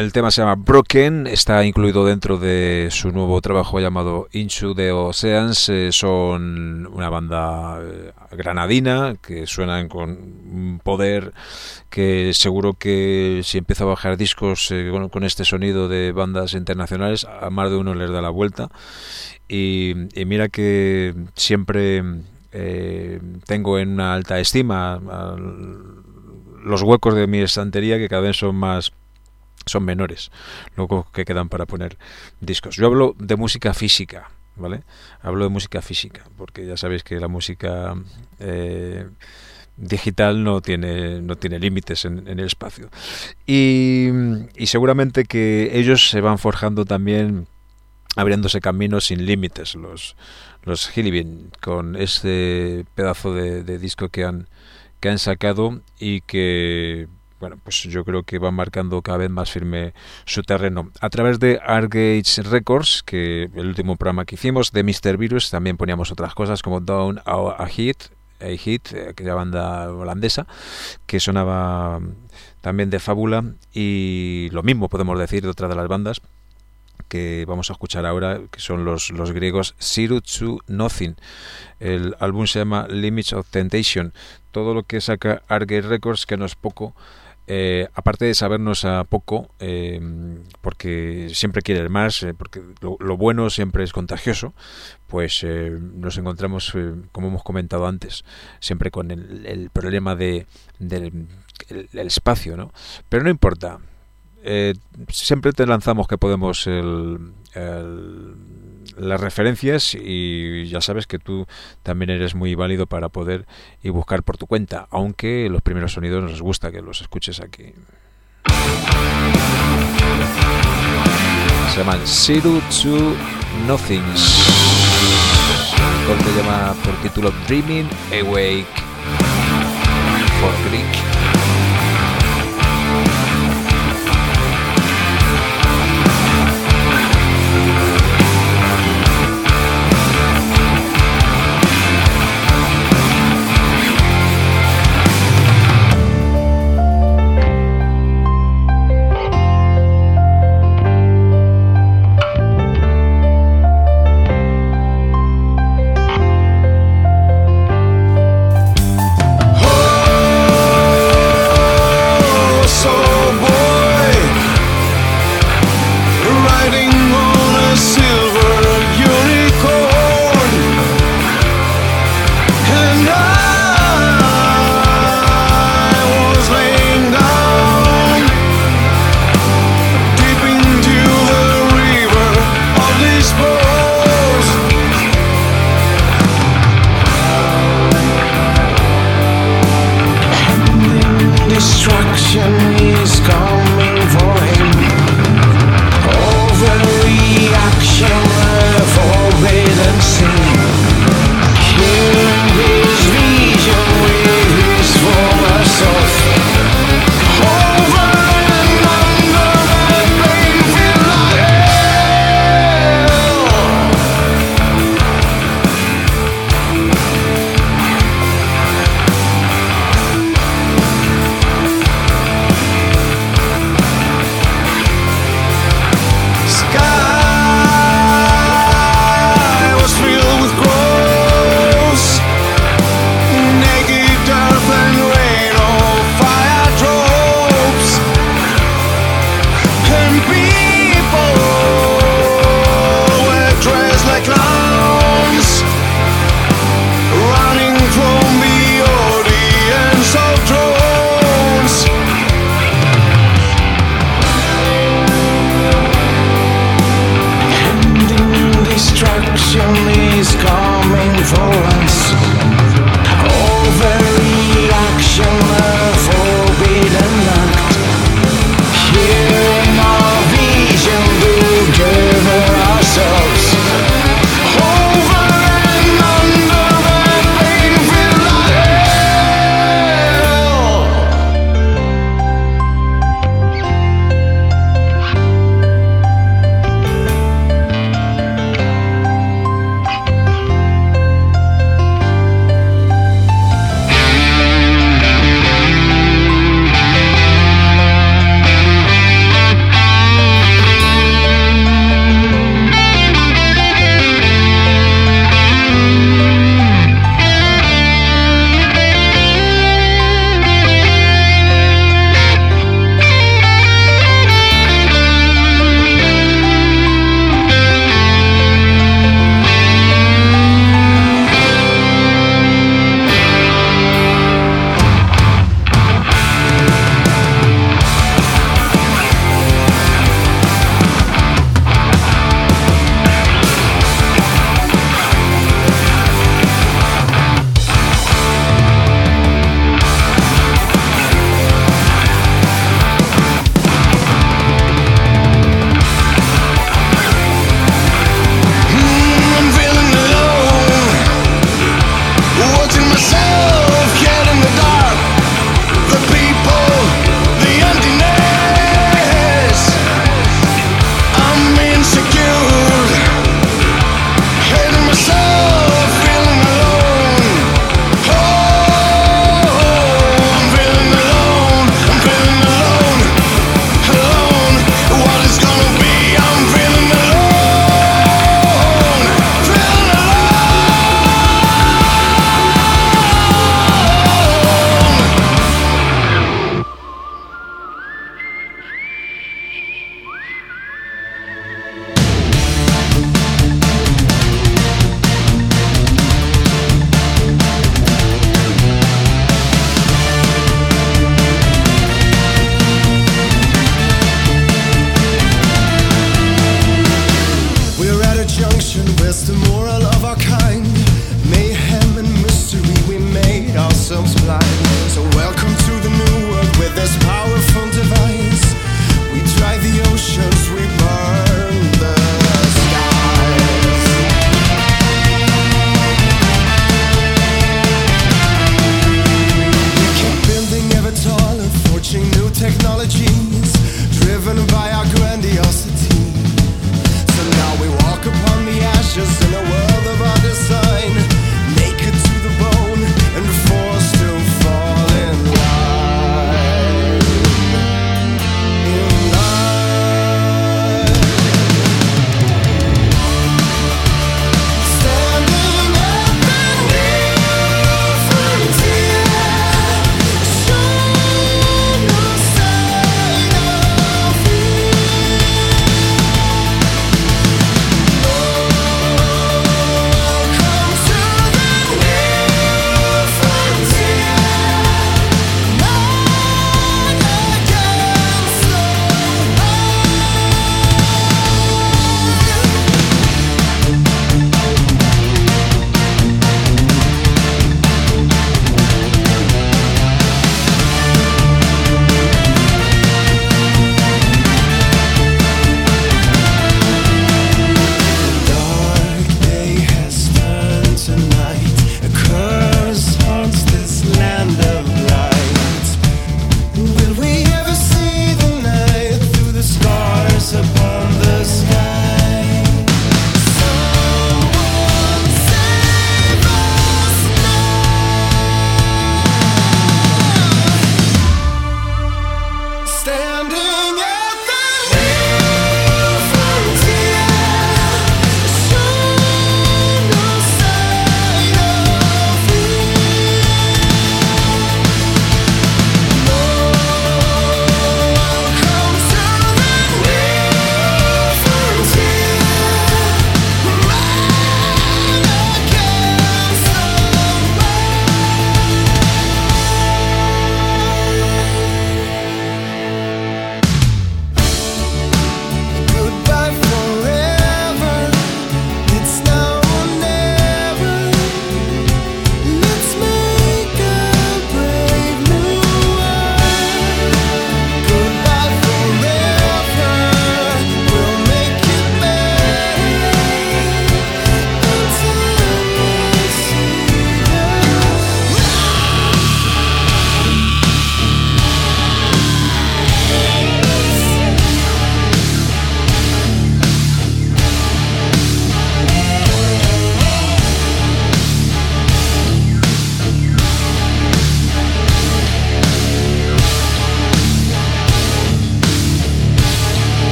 el tema se llama Broken, está incluido dentro de su nuevo trabajo llamado Into the Oceans. Eh, son una banda eh, granadina que suenan con un poder que seguro que si empieza a bajar discos eh, con, con este sonido de bandas internacionales, a más de uno les da la vuelta. Y, y mira que siempre eh, tengo en una alta estima a, los huecos de mi estantería, que cada vez son más son menores, luego que quedan para poner discos. Yo hablo de música física, ¿vale? Hablo de música física, porque ya sabéis que la música eh, digital no tiene no tiene límites en, en el espacio. Y, y seguramente que ellos se van forjando también, abriéndose caminos sin límites, los los Hillybin, con este pedazo de, de disco que han que han sacado y que, bueno, pues yo creo que van marcando cada vez más firme su terreno. A través de Argage Records, que el último programa que hicimos, de míster Virus, también poníamos otras cosas como Down a Hit, a Hit, aquella banda holandesa, que sonaba también de Fábula, y lo mismo podemos decir de otra de las bandas que vamos a escuchar ahora, que son los, los griegos Zero to Nothing. El álbum se llama Limits of Temptation. Todo lo que saca Argage Records, que no es poco, eh, aparte de sabernos a poco, eh, porque siempre quiere más, eh, porque lo, lo bueno siempre es contagioso, pues eh, nos encontramos, eh, como hemos comentado antes, siempre con el, el problema de, del el, el espacio, ¿no? Pero no importa. Eh, siempre te lanzamos que podemos el, el, las referencias, y ya sabes que tú también eres muy válido para poder y buscar por tu cuenta, aunque los primeros sonidos nos gusta que los escuches aquí. Se llaman Zero to Nothings. El corte llama por título Dreaming Awake for Greek. Oh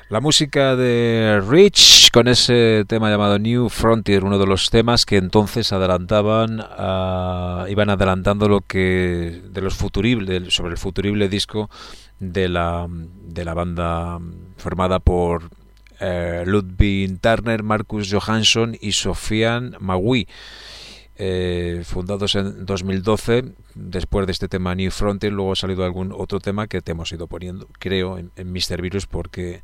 La música de Rich con ese tema llamado New Frontier, uno de los temas que entonces adelantaban, uh, iban adelantando lo que de los futuribles, sobre el futurible disco de la de la banda formada por uh, Ludwig Turner, Marcus Johansson y Sofian Magui. Eh, fundados en dos mil doce. Después de este tema New Frontier, luego ha salido algún otro tema que te hemos ido poniendo, creo, en, en míster Virus, porque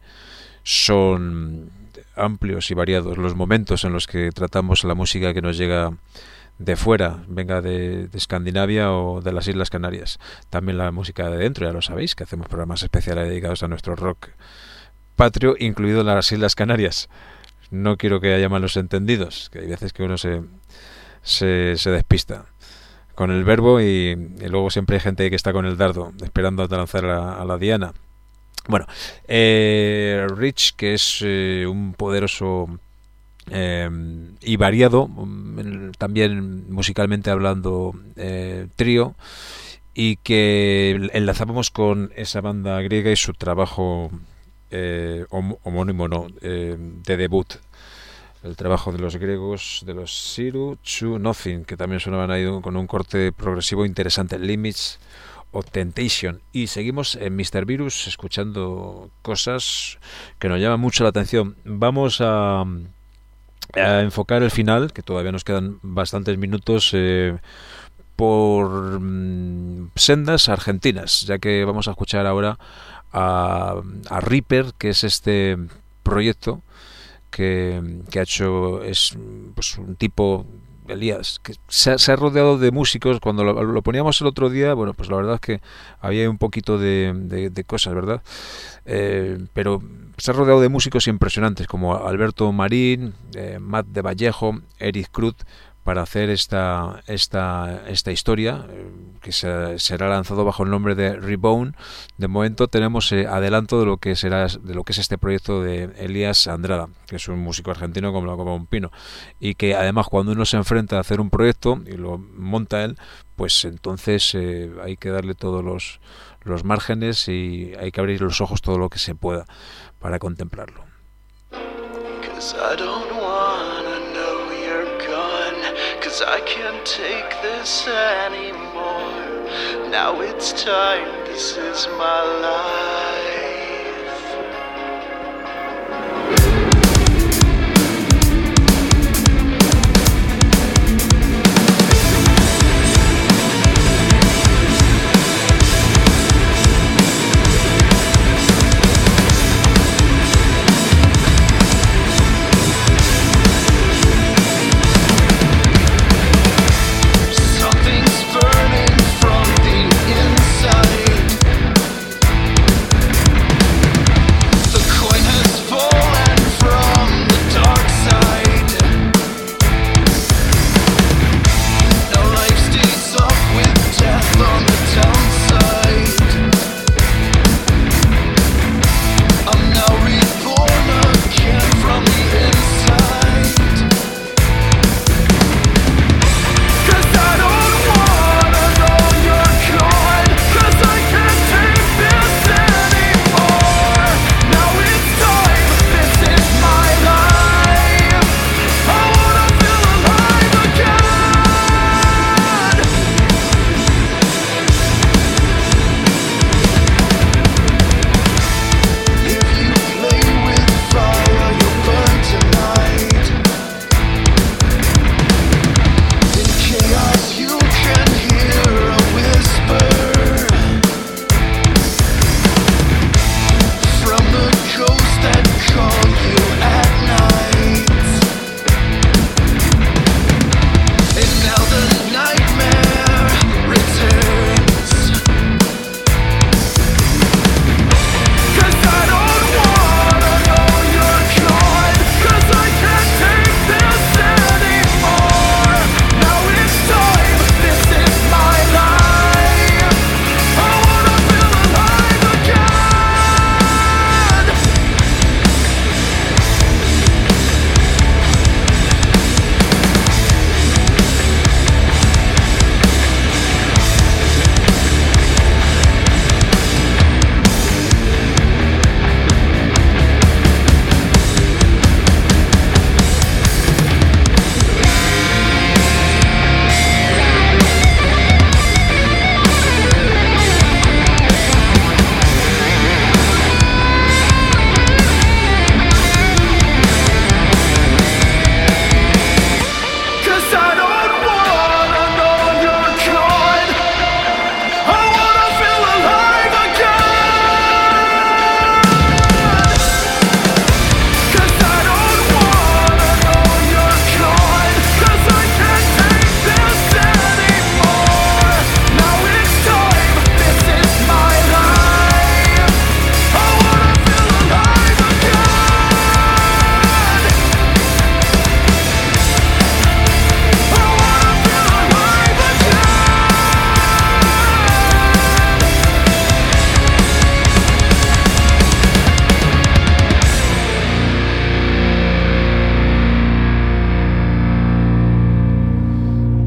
son amplios y variados los momentos en los que tratamos la música que nos llega de fuera, venga de, de Escandinavia o de las Islas Canarias. También la música de dentro, ya lo sabéis, que hacemos programas especiales dedicados a nuestro rock patrio, incluido las Islas Canarias. No quiero que haya malos entendidos, que hay veces que uno se Se, se despista con el verbo y, y luego siempre hay gente que está con el dardo esperando a lanzar a, a la diana. Bueno, eh, Rich, que es eh, un poderoso eh, y variado, también musicalmente hablando, eh, trío, y que enlazábamos con esa banda griega y su trabajo eh, homónimo, no, eh, de debut. El trabajo de los griegos, de los Zero to Nothing, que también sonaban ahí con un corte progresivo interesante, Limits of Temptation. Y seguimos en míster Virus escuchando cosas que nos llaman mucho la atención. Vamos a, a enfocar el final, que todavía nos quedan bastantes minutos, eh, por mm, sendas argentinas, ya que vamos a escuchar ahora a, a Reaper, que es este proyecto Que, que ha hecho, es pues un tipo, Elías, que se ha, se ha rodeado de músicos. Cuando lo, lo poníamos el otro día, bueno, pues la verdad es que había un poquito de, de, de cosas, ¿verdad? Eh, pero se ha rodeado de músicos impresionantes como Alberto Marín, eh, Matt de Vallejo, Eric Cruz, para hacer esta esta esta historia, eh, que se, será lanzado bajo el nombre de Rebound. De momento tenemos eh, adelanto de lo que será, de lo que es este proyecto de Elías Andrada, que es un músico argentino como, como un pino, y que además cuando uno se enfrenta a hacer un proyecto y lo monta él, pues entonces eh, hay que darle todos los los márgenes y hay que abrir los ojos todo lo que se pueda para contemplarlo. I can't take this anymore. Now it's time, this is my life. Something's burning from the inside.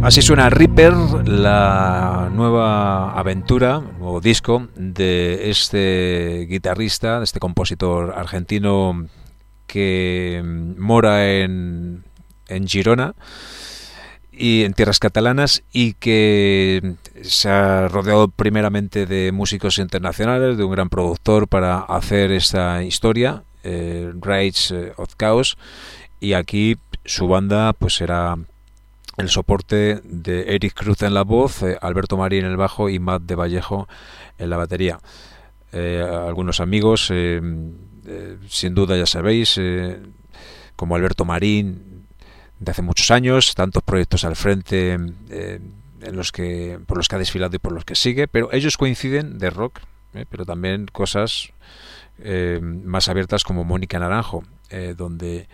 Así suena Reaper, la nueva aventura, el nuevo disco de este guitarrista, de este compositor argentino que mora en, en Girona y en tierras catalanas, y que se ha rodeado primeramente de músicos internacionales, de un gran productor para hacer esta historia, eh, Rage of Chaos, y aquí su banda pues será el soporte de Eric Cruz en la voz, eh, Alberto Marín en el bajo y Matt de Vallejo en la batería. Eh, algunos amigos, eh, eh, sin duda ya sabéis, eh, como Alberto Marín de hace muchos años, tantos proyectos al frente eh, en los que por los que ha desfilado y por los que sigue, pero ellos coinciden de rock, eh, pero también cosas eh, más abiertas como Mónica Naranjo, eh, donde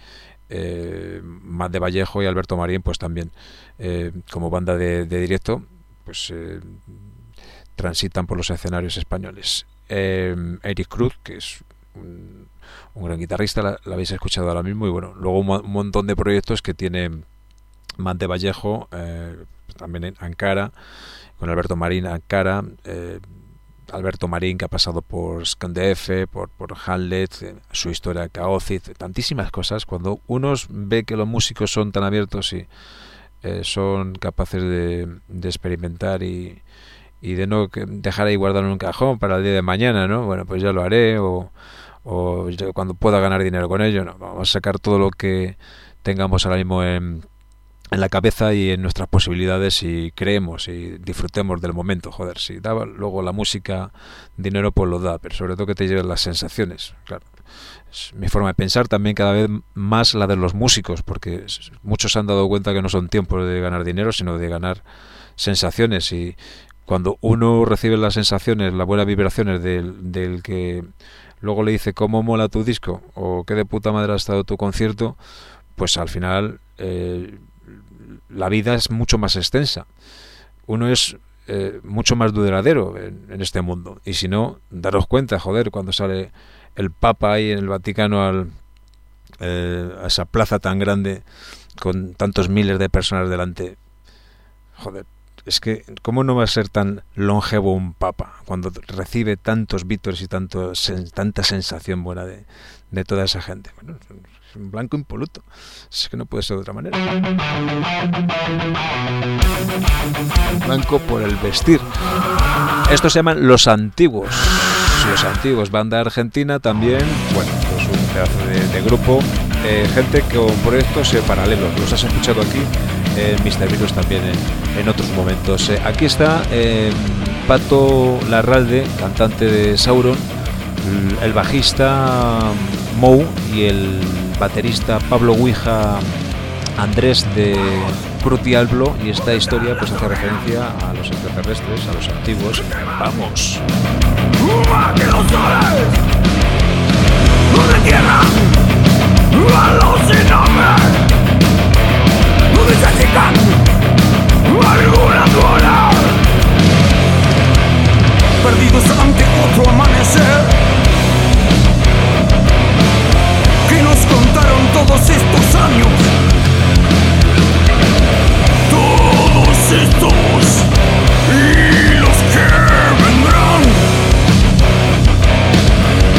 Eh, Matt de Vallejo y Alberto Marín pues también eh, como banda de, de directo pues eh, transitan por los escenarios españoles. eh, Eric Cruz, que es un, un gran guitarrista, la, la habéis escuchado ahora mismo, y bueno, luego un, un montón de proyectos que tiene Matt de Vallejo, eh, también en Ankara, con Alberto Marín Ankara, eh, Alberto Marín, que ha pasado por Skandef, por, por Hamlet, eh, su historia de Chaosic, tantísimas cosas. Cuando uno ve que los músicos son tan abiertos y eh, son capaces de, de experimentar y, y de no dejar ahí guardado en un cajón para el día de mañana, ¿no? Bueno, pues ya lo haré, o, o cuando pueda ganar dinero con ello, ¿no? Vamos a sacar todo lo que tengamos ahora mismo en en la cabeza y en nuestras posibilidades, y creemos y disfrutemos del momento. Joder, si da luego la música dinero, pues lo da, pero sobre todo que te lleven las sensaciones. Claro, es mi forma de pensar, también cada vez más la de los músicos, porque muchos se han dado cuenta que no son tiempos de ganar dinero, sino de ganar sensaciones, y cuando uno recibe las sensaciones, las buenas vibraciones del, del que luego le dice cómo mola tu disco o qué de puta madre ha estado tu concierto, pues al final eh, la vida es mucho más extensa. Uno es eh, mucho más duradero en, en este mundo. Y si no, daros cuenta, joder, cuando sale el Papa ahí en el Vaticano al, eh, a esa plaza tan grande con tantos miles de personas delante. Joder, es que ¿cómo no va a ser tan longevo un Papa cuando recibe tantos vítores y tanto, sen, tanta sensación buena de, de toda esa gente? Bueno, es un blanco impoluto, es que no puede ser de otra manera. Blanco por el vestir. Estos se llaman Los Antiguos. Los Antiguos, banda argentina también. Bueno, pues un pedazo de, de grupo, eh, gente con proyectos eh, paralelos. Los has escuchado aquí en eh, mister Virus también en, en otros momentos. Eh, aquí está eh, Pato Larralde, cantante de Sauron, el bajista Mou y el baterista Pablo Ouija Andrés de Crutialblo, y esta historia pues hace referencia a los extraterrestres, a los antiguos. ¡Vamos! Que los soles de tierra a los sin nombre necesitan alguna duela, perdidos ante otro amanecer que nos contaron todos estos años, todos estos y los que vendrán.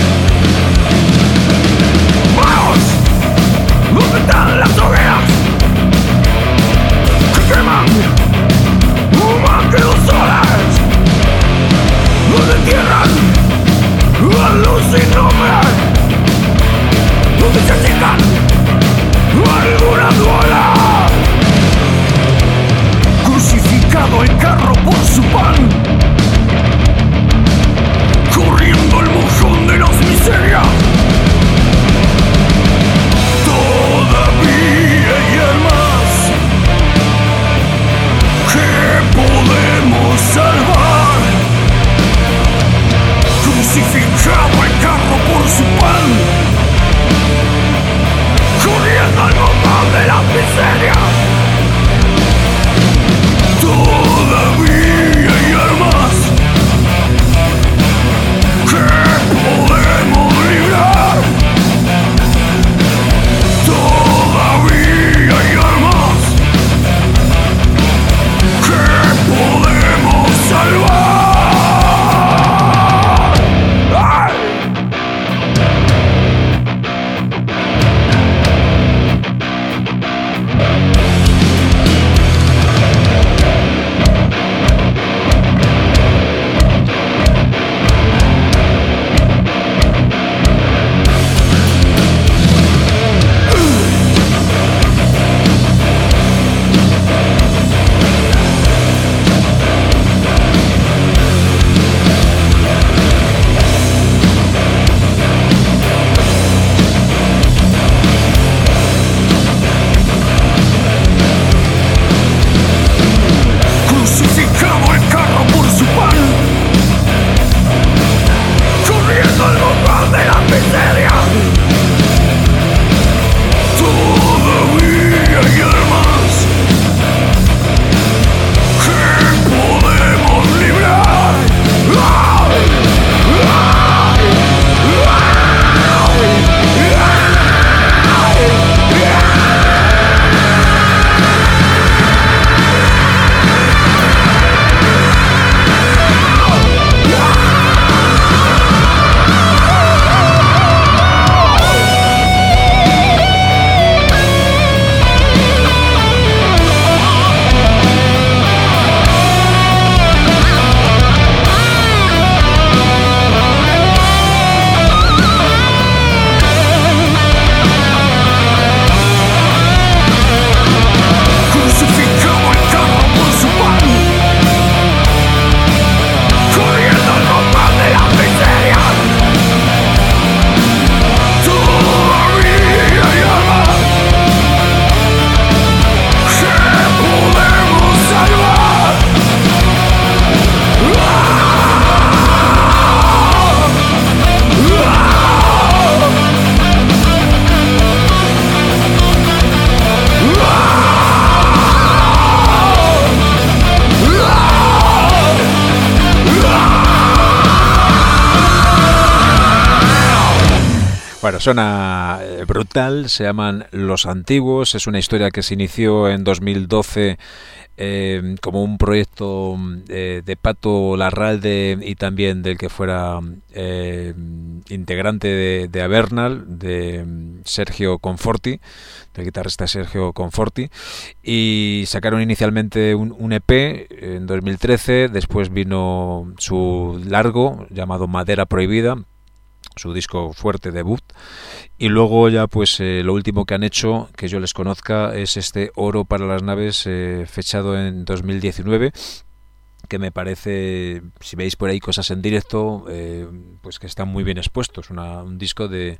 Bueno, suena brutal, se llaman Los Antiguos, es una historia que se inició en dos mil doce eh, como un proyecto eh, de Pato Larralde y también del que fuera eh, integrante de, de Avernal, de Sergio Conforti, del guitarrista Sergio Conforti, y sacaron inicialmente un, un E P en dos mil trece, después vino su largo llamado Madera Prohibida, su disco fuerte debut, y luego ya pues eh, lo último que han hecho que yo les conozca es este Oro para las Naves, eh, fechado en dos mil diecinueve, que me parece, si veis por ahí cosas en directo, eh, pues que están muy bien expuestos, una, un disco de,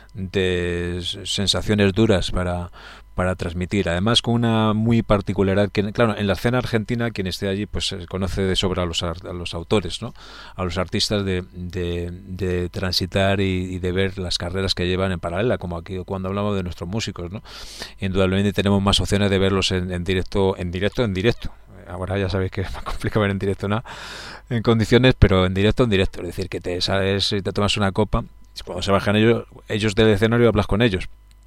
de sensaciones duras para para transmitir, además con una muy particularidad que, claro, en la escena argentina quien esté allí pues se conoce de sobra a los, a los autores, ¿no? A los artistas de, de, de transitar y, y de ver las carreras que llevan en paralela, como aquí cuando hablamos de nuestros músicos, ¿no? Indudablemente tenemos más opciones de verlos en, en directo, en directo, en directo. Ahora ya sabéis que es más complicado ver en directo nada, en condiciones, pero en directo, en directo, es decir, que te sales y te tomas una copa, cuando se bajan ellos, ellos del escenario hablas con ellos.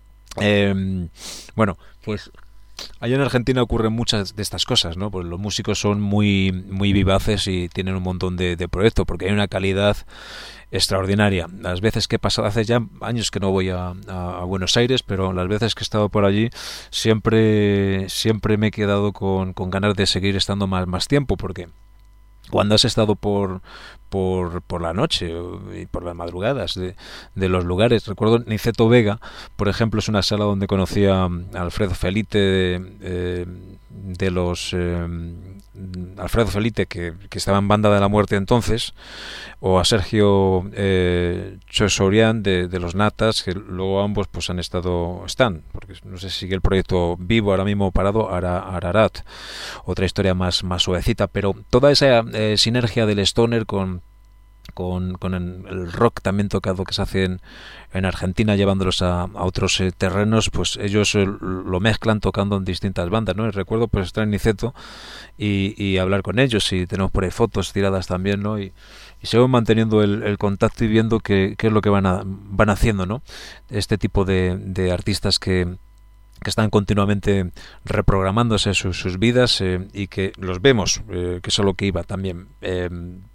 Eh, bueno, pues allá en Argentina ocurren muchas de estas cosas, ¿no? Pues los músicos son muy muy vivaces y tienen un montón de, de proyectos porque hay una calidad extraordinaria. Las veces que he pasado, hace ya años que no voy a, a, a Buenos Aires, pero las veces que he estado por allí siempre siempre me he quedado con, con ganas de seguir estando más, más tiempo, porque cuando has estado por por, por la noche y por las madrugadas de, de los lugares, recuerdo Niceto Vega, por ejemplo, es una sala donde conocí a Alfredo Felite de, eh, de los eh, Alfredo Felite que, que estaba en Banda de la Muerte entonces, o a Sergio eh, Chosorian de, de los Natas, que luego ambos pues han estado, están, porque no sé si sigue el proyecto vivo ahora mismo parado, Ara, Ararat, otra historia más, más suavecita, pero toda esa eh, sinergia del stoner con con, con el rock también tocado que se hace en, en Argentina, llevándolos a, a otros eh, terrenos, pues ellos eh, lo mezclan tocando en distintas bandas, ¿no? Y recuerdo pues estar en Niceto y, y hablar con ellos, y tenemos por ahí fotos tiradas también, ¿no? Y, y seguimos manteniendo el, el contacto y viendo qué, qué es lo que van, a, van haciendo, ¿no? Este tipo de, de artistas que que están continuamente reprogramándose sus, sus vidas eh, y que los vemos, eh, que eso es lo que iba también, eh,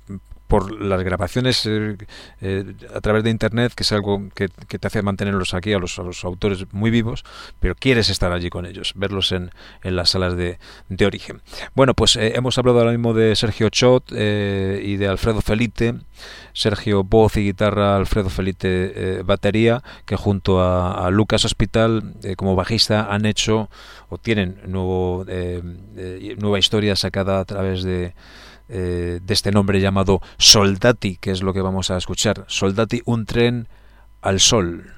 por las grabaciones eh, eh, a través de internet, que es algo que, que te hace mantenerlos aquí a los, a los autores muy vivos, pero quieres estar allí con ellos, verlos en, en las salas de, de origen. Bueno, pues eh, hemos hablado ahora mismo de Sergio Chot eh, y de Alfredo Felite. Sergio voz y guitarra, Alfredo Felite eh, batería, que junto a, a Lucas Hospital eh, como bajista han hecho o tienen nuevo, eh, eh, nueva historia sacada a través de Eh, de este nombre llamado Soldati, que es lo que vamos a escuchar. Soldati, un tren al sol.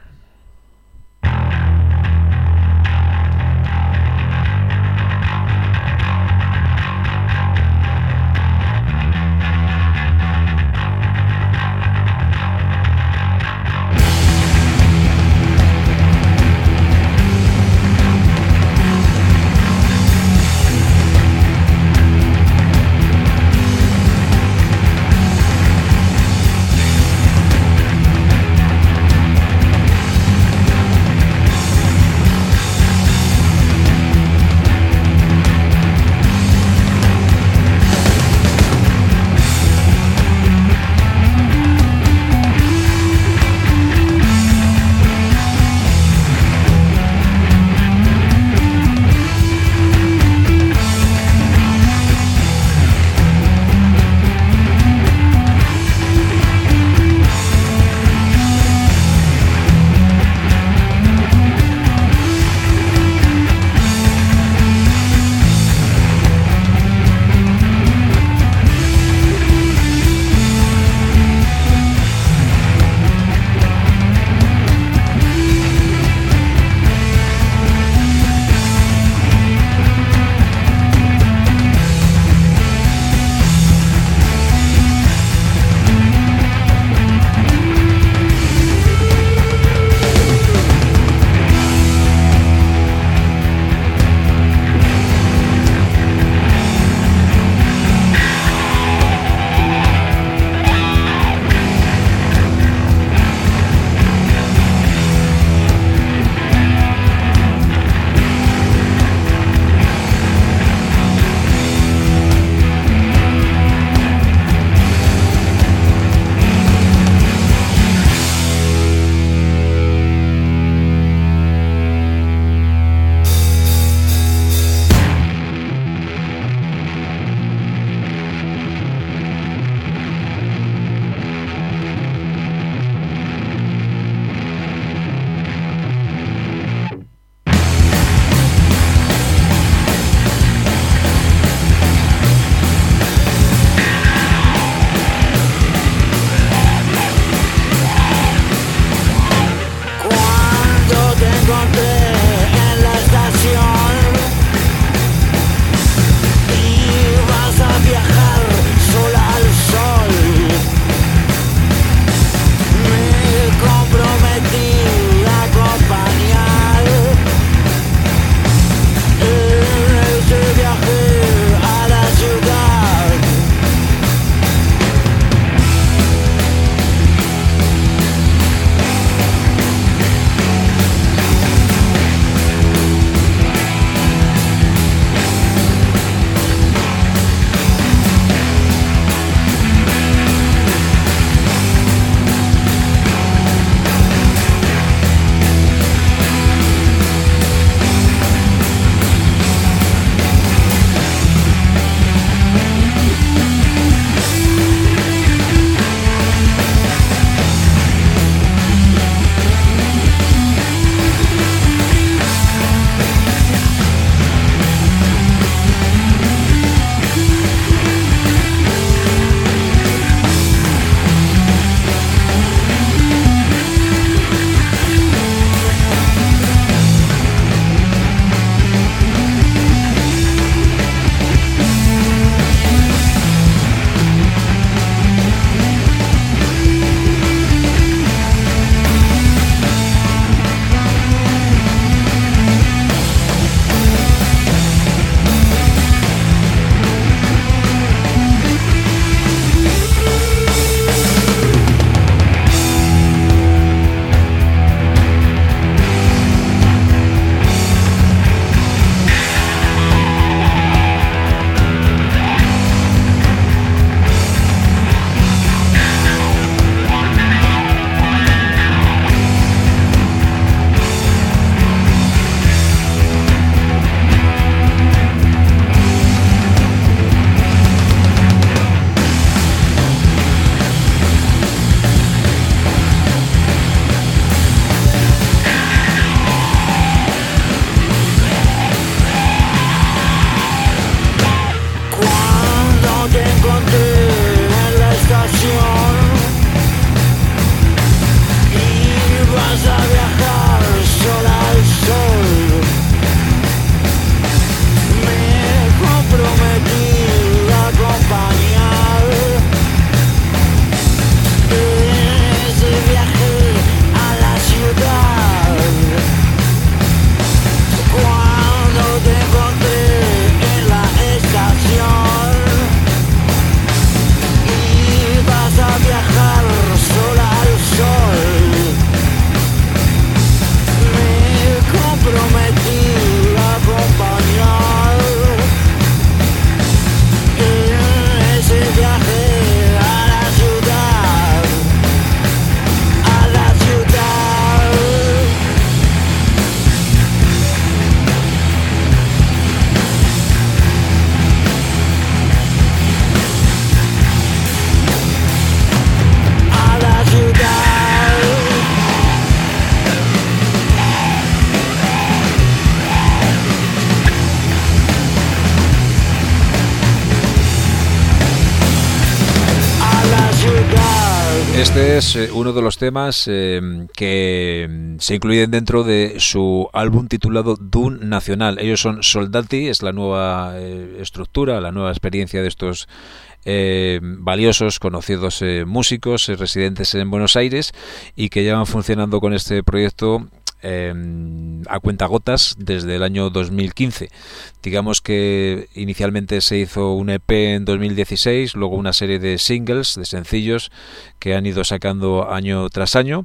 Este es uno de los temas eh, que se incluyen dentro de su álbum titulado Dune Nacional. Ellos son Soldati, es la nueva eh, estructura, la nueva experiencia de estos eh, valiosos, conocidos eh, músicos eh, residentes en Buenos Aires y que llevan funcionando con este proyecto Eh, a cuentagotas desde el año dos mil quince. Digamos que inicialmente se hizo un E P en dos mil dieciséis, luego una serie de singles, de sencillos que han ido sacando año tras año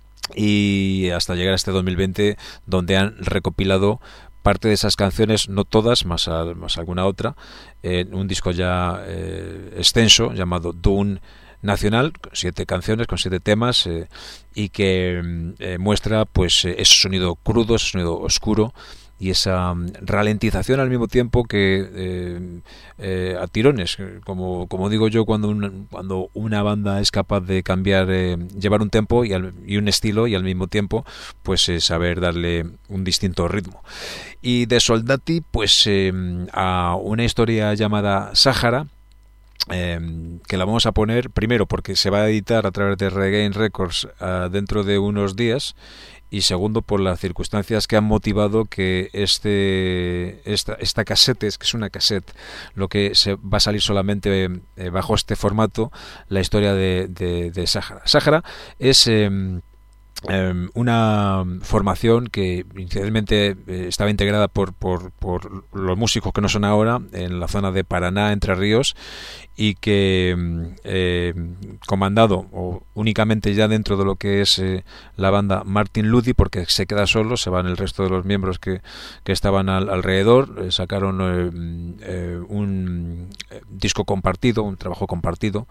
y hasta llegar a este dos mil veinte, donde han recopilado parte de esas canciones, no todas, más, a, más alguna otra, en un disco ya eh, extenso llamado Dune Nacional, con siete canciones, con siete temas, eh, y que eh, muestra pues ese sonido crudo, ese sonido oscuro y esa um, ralentización al mismo tiempo que eh, eh, a tirones, como, como digo yo, cuando una, cuando una banda es capaz de cambiar, eh, llevar un tempo y, al, y un estilo y al mismo tiempo pues eh, saber darle un distinto ritmo. Y de Soldati pues eh, a una historia llamada Sahara, Eh, que la vamos a poner primero porque se va a editar a través de Regain Records uh, dentro de unos días, y segundo por las circunstancias que han motivado que este esta, esta cassette, es que es una cassette, lo que se va a salir solamente eh, bajo este formato, la historia de, de, de Sahara. Sahara es eh, Eh, una formación que inicialmente eh, estaba integrada por, por, por los músicos que no son ahora en la zona de Paraná, Entre Ríos, y que eh, comandado o únicamente ya dentro de lo que es eh, la banda Martin Ludi, porque se queda solo, se van el resto de los miembros que, que estaban al, alrededor, eh, sacaron eh, eh, un eh, disco compartido, un trabajo compartido.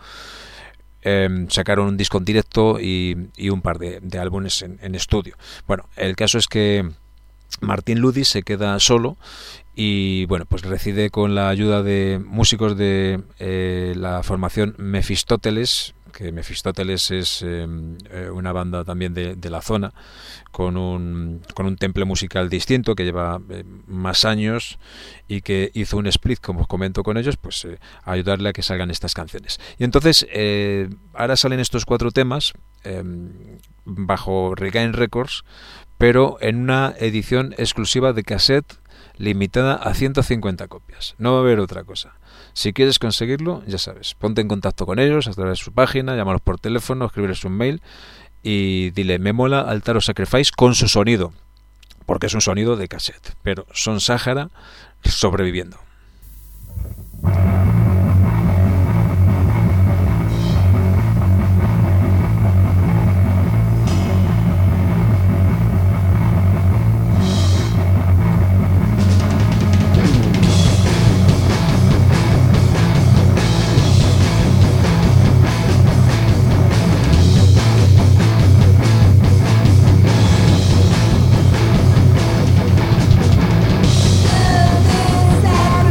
Eh, sacaron un disco en directo y, y un par de, de álbumes en, en estudio. Bueno, el caso es que Martin Ludi se queda solo y bueno, pues decide, con la ayuda de músicos de eh, la formación Mefistóteles, que Mefistóteles es eh, una banda también de, de la zona, con un, con un temple musical distinto, que lleva eh, más años y que hizo un split, como os comento, con ellos, pues eh, a ayudarle a que salgan estas canciones. Y entonces eh, ahora salen estos cuatro temas eh, bajo Regain Records, pero en una edición exclusiva de cassette limitada a ciento cincuenta copias. No va a haber otra cosa. Si quieres conseguirlo, ya sabes, ponte en contacto con ellos a través de su página, llámalos por teléfono, escribirles un mail y dile: me mola Altar of Sacrifice con su sonido, porque es un sonido de cassette, pero son Sahara sobreviviendo. Sacrifice.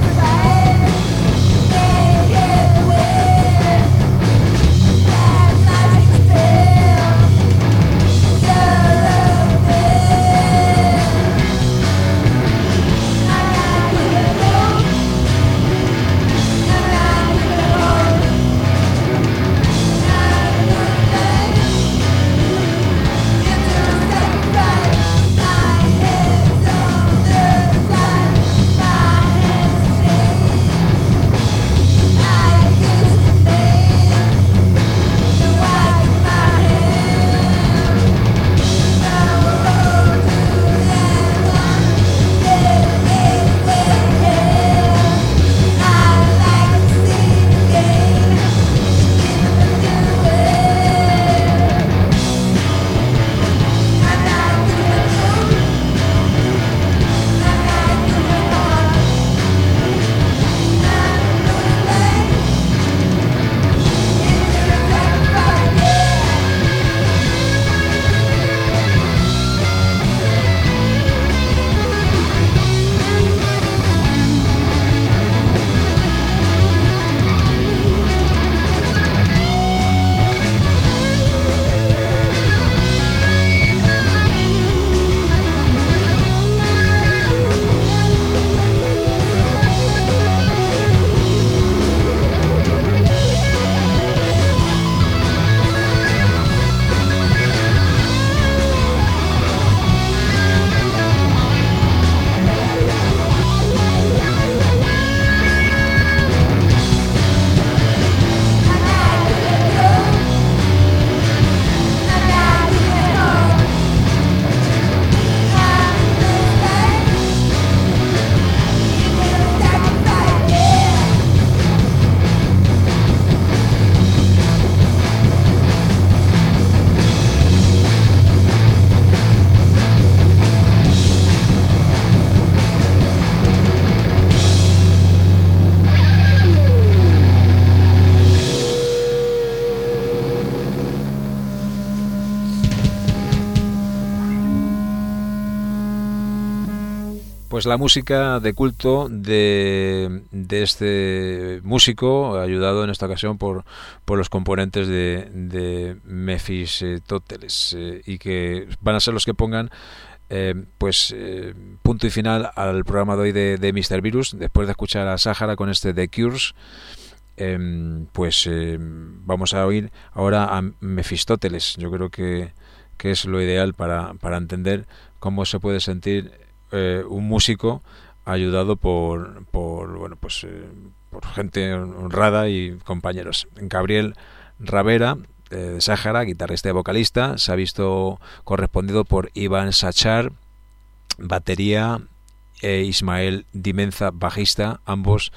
Pues la música de culto de, de este músico, ayudado en esta ocasión por, por los componentes de, de Mefistóteles, eh, y que van a ser los que pongan eh, pues eh, punto y final al programa de hoy de, de míster Virus. Después de escuchar a Sahara con este The Cures, eh, pues eh, vamos a oír ahora a Mefistóteles. Yo creo que, que es lo ideal para, para entender cómo se puede sentir Eh, un músico ayudado por por bueno pues eh, por gente honrada y compañeros. Gabriel Ravera, eh, de Sahara, guitarrista y vocalista, se ha visto correspondido por Iván Sachar, batería, e Ismael Dimenza, bajista, ambos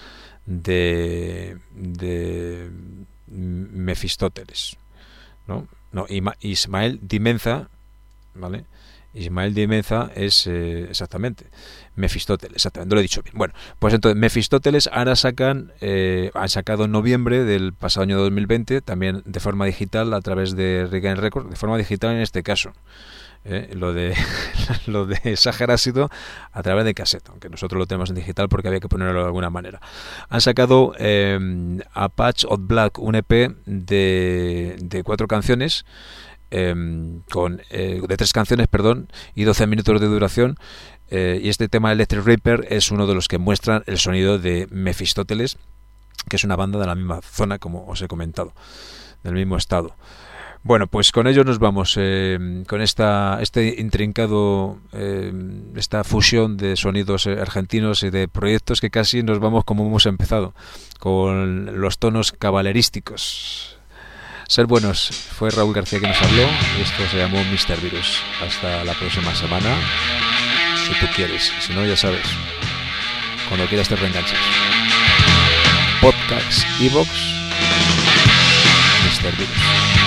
de de Mefistóteles, ¿no? No, Ima, Ismael Dimenza, ¿vale? Ismael Dimenza es eh, exactamente Mefistóteles, exactamente, lo he dicho bien. Bueno, pues entonces Mefistóteles ahora sacan, eh, han sacado en noviembre del pasado año dos mil veinte, también de forma digital a través de Regain Records, de forma digital en este caso. Eh, lo de lo de Sahara ha sido a través de cassette, aunque nosotros lo tenemos en digital porque había que ponerlo de alguna manera. Han sacado eh, a Patch of Black, un E P de, de cuatro canciones. Eh, con eh, de tres canciones, perdón, y doce minutos de duración, eh, y este tema Electric Reaper es uno de los que muestran el sonido de Mefistóteles, que es una banda de la misma zona, como os he comentado, del mismo estado. Bueno, pues con ello nos vamos, eh, con esta este intrincado, eh, esta fusión de sonidos argentinos y de proyectos, que casi nos vamos como hemos empezado, con los tonos cabalerísticos. Ser buenos, fue Raúl García que nos habló, y esto se llamó míster Virus. Hasta la próxima semana, si tú quieres, si no ya sabes, cuando quieras te reenganchas. Podcast, iVoox, míster Virus.